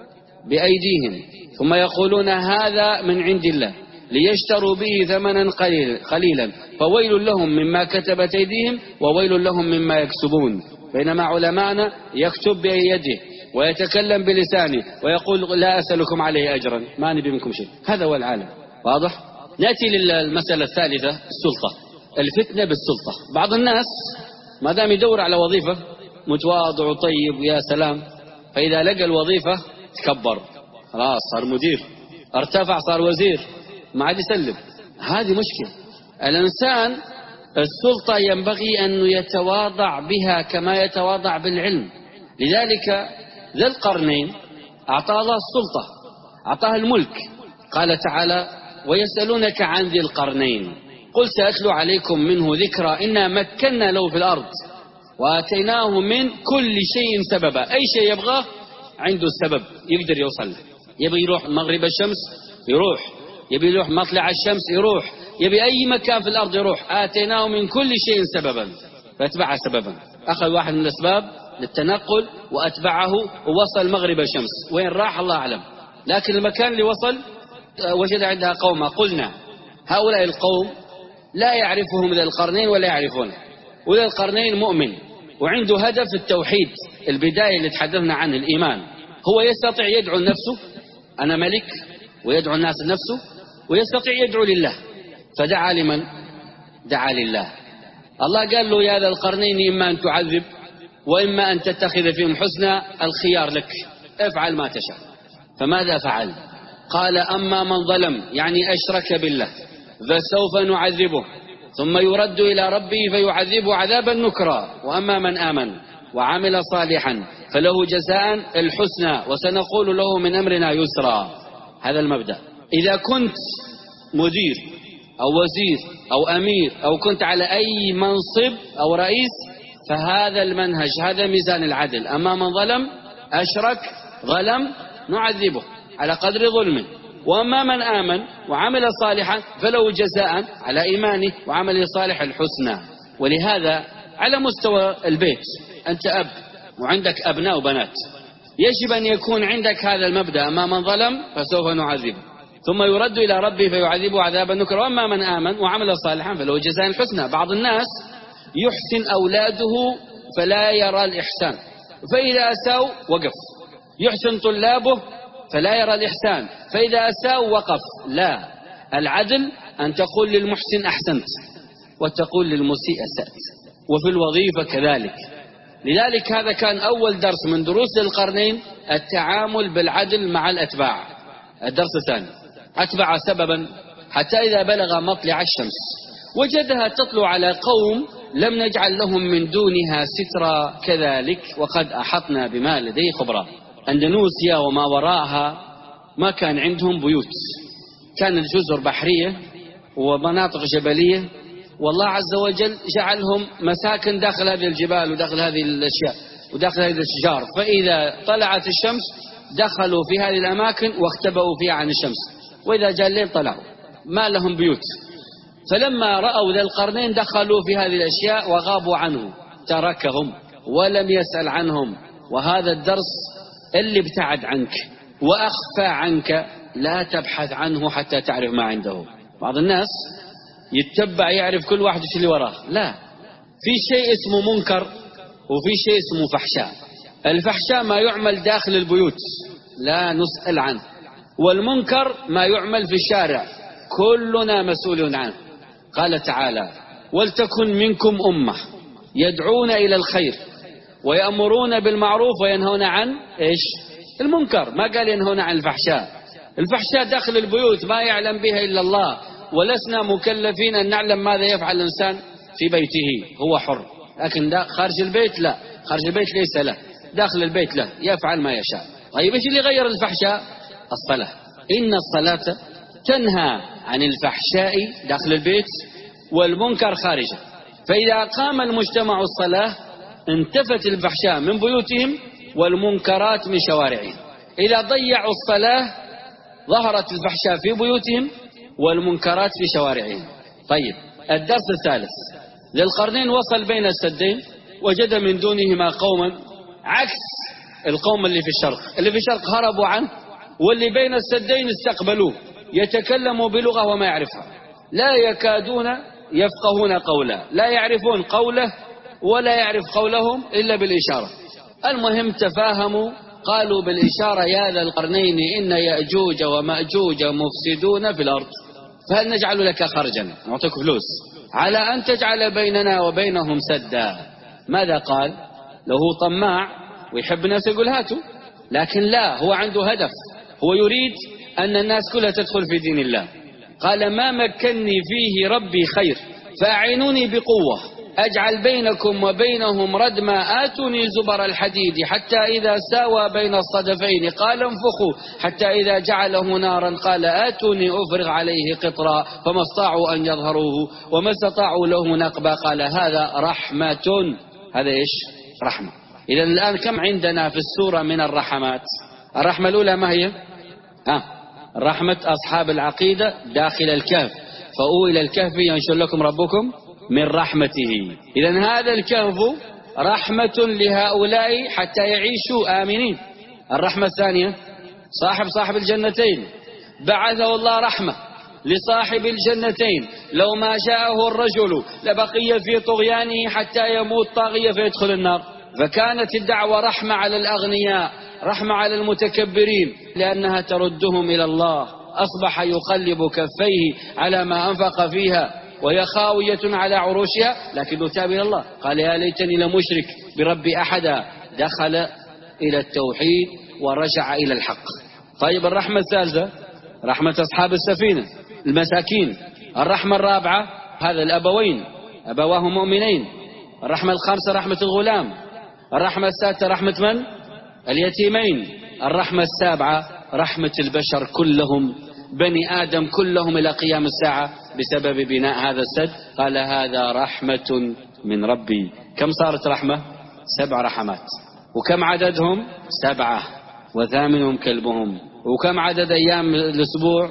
بأيديهم ثم يقولون هذا من عند الله ليشتروا به ثمنا قليلا قليلا فويل لهم مما كتبت أيديهم وويل لهم مما يكسبون. بينما علماءنا يكتب بيده ويتكلم بلسانه ويقول لا أسألكم عليه أجرا، ما نبي منكم شيء. هذا هو العالم. واضح؟ نأتي للمسألة الثالثة: السلطة. الفتنة بالسلطة. بعض الناس ما دام يدور على وظيفة متواضع وطيب ويا سلام، فإذا لقى الوظيفة تكبر، خلاص صار مدير، ارتفع صار وزير، ما عاد يسلم. هذه مشكلة. الإنسان السلطة ينبغي أن يتواضع بها كما يتواضع بالعلم. لذلك ذا القرنين أعطى الله السلطة، أعطاه الملك. قال تعالى: ويسألونك عن ذي القرنين قل سأتلو عليكم منه ذكرى إنا مكنا له في الأرض وآتيناه من كل شيء سببا. أي شيء يبغاه عنده السبب يقدر يوصل. يبي يروح مغرب الشمس يروح، يبي يروح مطلع الشمس يروح، يبي أي مكان في الأرض يروح. آتيناه من كل شيء سببا فاتبع سببا. أخذ واحد من الأسباب للتنقل وأتبعه ووصل مغرب الشمس. وين راح الله أعلم، لكن المكان اللي وصل وجد عندها قوما قلنا هؤلاء القوم لا يعرفهم ذا القرنين ولا يعرفونه، وذا القرنين مؤمن وعنده هدف التوحيد، البداية اللي تحدثنا عنه الإيمان. هو يستطيع يدعو نفسه أنا ملك، ويدعو الناس نفسه، ويستطيع يدعو لله. فدعا لمن؟ دعا لله. الله قال له يا ذا القرنين إما أن تعذب وإما أن تتخذ فيهم حسنا، الخيار لك، افعل ما تشاء. فماذا فعل؟ قال أما من ظلم يعني أشرك بالله فسوف نعذبه ثم يرد إلى ربه فيعذبه عذابا نكرا، وأما من آمن وعمل صالحا فله جزاء الحسنى وسنقول له من أمرنا يسرا. هذا المبدأ. إذا كنت مدير أو وزير أو أمير أو كنت على أي منصب أو رئيس، فهذا المنهج، هذا ميزان العدل. أما من ظلم أشرك ظلم نعذبه على قدر ظلمه، وأما من آمن وعمل صالحا فله جزاء على إيمانه وعمله صالح الحسنى. ولهذا على مستوى البيت، أنت أب وعندك أبناء وبنات، يجب أن يكون عندك هذا المبدأ: أما من ظلم فسوف نعذبه ثم يرد إلى ربه فيعذبه عذابا نكرا، وأما من آمن وعمل صالحا فله جزاء الحسنى. بعض الناس يحسن أولاده فلا يرى الإحسان، فإذا أساءوا وقف. يحسن طلابه فلا يرى الإحسان، فإذا أساءوا وقف. لا، العدل أن تقول للمحسن أحسنت وتقول للمسيء أسأت، وفي الوظيفة كذلك. لذلك هذا كان أول درس من دروس القرنين، التعامل بالعدل مع الأتباع. الدرس الثاني: أتبع سببا حتى إذا بلغ مطلع الشمس وجدها تطلع على قوم لم نجعل لهم من دونها سترا كذلك وقد أحطنا بما لديه خبرا. أندونيسيا وما وراءها ما كان عندهم بيوت، كانت جزر بحرية ومناطق جبلية، والله عز وجل جعلهم مساكن داخل هذه الجبال وداخل هذه الأشياء وداخل هذه الأشجار، فإذا طلعت الشمس دخلوا في هذه الأماكن واختبأوا فيها عن الشمس، وإذا جاء الليل طلعوا، ما لهم بيوت. فلما رأوا ذا القرنين دخلوا في هذه الأشياء وغابوا عنه، تركهم ولم يسأل عنهم. وهذا الدرس اللي ابتعد عنك وأخفى عنك لا تبحث عنه حتى تعرف ما عنده. بعض الناس يتبع يعرف كل واحد ايش اللي وراه. لا، في شيء اسمه منكر وفي شيء اسمه فحشاء. الفحشاء ما يعمل داخل البيوت لا نسأل عنه، والمنكر ما يعمل في الشارع كلنا مسؤول عنه. قال تعالى: ولتكن منكم أمة يدعون إلى الخير ويأمرون بالمعروف وينهون عن إيش؟ المنكر. ما قال ينهون عن الفحشاء. الفحشاء داخل البيوت ما يعلم بها إلا الله، ولسنا مكلفين أن نعلم ماذا يفعل الإنسان في بيته، هو حر. لكن خارج البيت لا، خارج البيت ليس له، داخل البيت له، يفعل ما يشاء. طيب ايش اللي غير الفحشاء؟ الصلاة. إن الصلاة تنهى عن الفحشاء داخل البيت والمنكر خارجه. فإذا قام المجتمع الصلاة انتفت الفحشاء من بيوتهم والمنكرات من شوارعهم. إذا ضيعوا الصلاة ظهرت الفحشاء في بيوتهم والمنكرات في شوارعهم. طيب، الدرس الثالث: ذي القرنين وصل بين السدين وجد من دونهما قوما، عكس القوم اللي في الشرق. اللي في الشرق هربوا عنه، واللي بين السدين استقبلوه، يتكلموا بلغة وما يعرفها، لا يكادون يفقهون قوله، لا يعرفون قوله ولا يعرف قولهم إلا بالإشارة. المهم تفاهموا، قالوا بالإشارة: يا ذا القرنين إن يأجوج ومأجوج مفسدون في الأرض، فهل نجعل لك خرجا، نعطيك فلوس، على أن تجعل بيننا وبينهم سدا؟ ماذا قال؟ له طماع ويحب الناس يقول هاتوا، لكن لا، هو عنده هدف، هو يريد أن الناس كلها تدخل في دين الله. قال: ما مكنني فيه ربي خير فأعينوني بقوة أجعل بينكم وبينهم ردما آتوني زبر الحديد حتى إذا ساوى بين الصدفين قال انفخوا حتى إذا جعله نارا قال آتوني أفرغ عليه قطرا فما استطاعوا أن يظهروه وما استطاعوا له نقبا. قال: هذا رحمة. هذا إيش؟ رحمة. إذا الآن كم عندنا في السورة من الرحمات؟ الرحمة الأولى ما هي؟ ها، رحمة أصحاب العقيدة داخل الكهف، فأووا إلى الكهف ينشر لكم ربكم من رحمته. إذن هذا الكهف رحمة لهؤلاء حتى يعيشوا آمنين. الرحمة الثانية صاحب صاحب الجنتين، بعثه الله رحمة لصاحب الجنتين، لو ما جاءه الرجل لبقي في طغيانه حتى يموت طاغية فيدخل النار. فكانت الدعوة رحمة على الأغنياء، رحمة على المتكبرين، لأنها تردهم إلى الله. أصبح يقلب كفيه على ما أنفق فيها وهي خاوية على عروشها، لكنه تاب إلى الله. قال يا ليتني لمشرك بربي أحدا، دخل إلى التوحيد ورجع إلى الحق. طيب الرحمة الثالثة رحمة أصحاب السفينة المساكين. الرحمة الرابعة هذا الأبوين أبواه مؤمنين. الرحمة الخامسة رحمة الغلام. الرحمة السادسة رحمة من؟ اليتيمين. الرحمة السابعة رحمة البشر كلهم، بني آدم كلهم إلى قيام الساعة بسبب بناء هذا السد. قال هذا رحمة من ربي. كم صارت رحمة؟ سبع رحمات. وكم عددهم؟ سبعة، وثامنهم كلبهم. وكم عدد أيام الأسبوع؟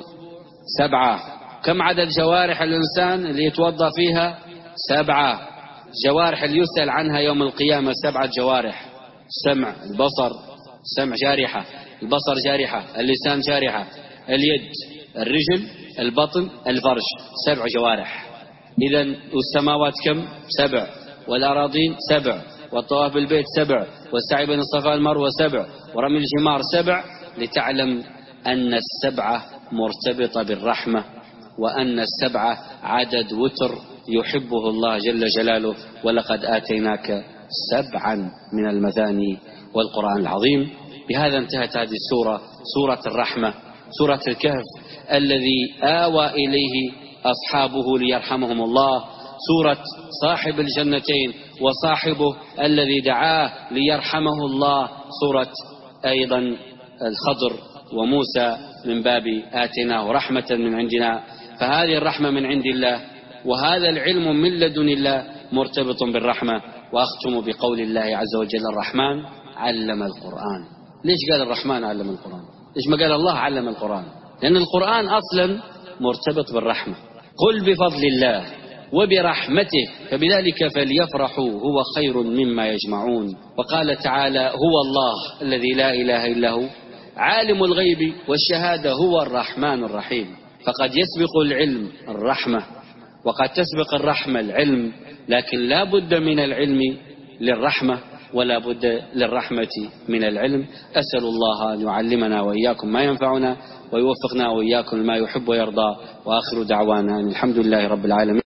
سبعة. كم عدد جوارح الإنسان اللي يتوضأ فيها؟ سبعة. جوارح اللي يسأل عنها يوم القيامة سبعة جوارح: السمع، البصر، السمع جارحة، البصر جارحة، اللسان جارحة، اليد، الرجل، البطن، الفرج. سبع جوارح. إذن والسماوات كم؟ سبع. والأراضين سبع. والطواف بالبيت سبع. والسعي بين الصفا والمروة سبع. ورمي الجمار سبع. لتعلم أن السبعة مرتبطة بالرحمة، وأن السبعة عدد وتر يحبه الله جل جلاله. ولقد آتيناك سبعا من المثاني والقرآن العظيم. بهذا انتهت هذه السورة، سورة الرحمة، سورة الكهف الذي آوى إليه أصحابه ليرحمهم الله، سورة صاحب الجنتين وصاحبه الذي دعاه ليرحمه الله، سورة أيضا الخضر وموسى من باب آتناه رحمة من عندنا. فهذه الرحمة من عند الله، وهذا العلم من لدن الله مرتبط بالرحمة. وأختم بقول الله عز وجل الرحمن علم القرآن. ليش قال الرحمن علم القرآن؟ ليش ما قال الله علم القرآن؟ لأن القرآن أصلا مرتبط بالرحمة. قل بفضل الله وبرحمته فبذلك فليفرحوا هو خير مما يجمعون. وقال تعالى هو الله الذي لا إله إلا هو عالم الغيب والشهادة هو الرحمن الرحيم. فقد يسبق العلم الرحمة، وقد تسبق الرحمة العلم، لكن لا بد من العلم للرحمة ولا بد للرحمة من العلم. أسأل الله أن يعلمنا وإياكم ما ينفعنا ويوفقنا وإياكم ما يحب ويرضى. وآخر دعوانا الحمد لله رب العالمين.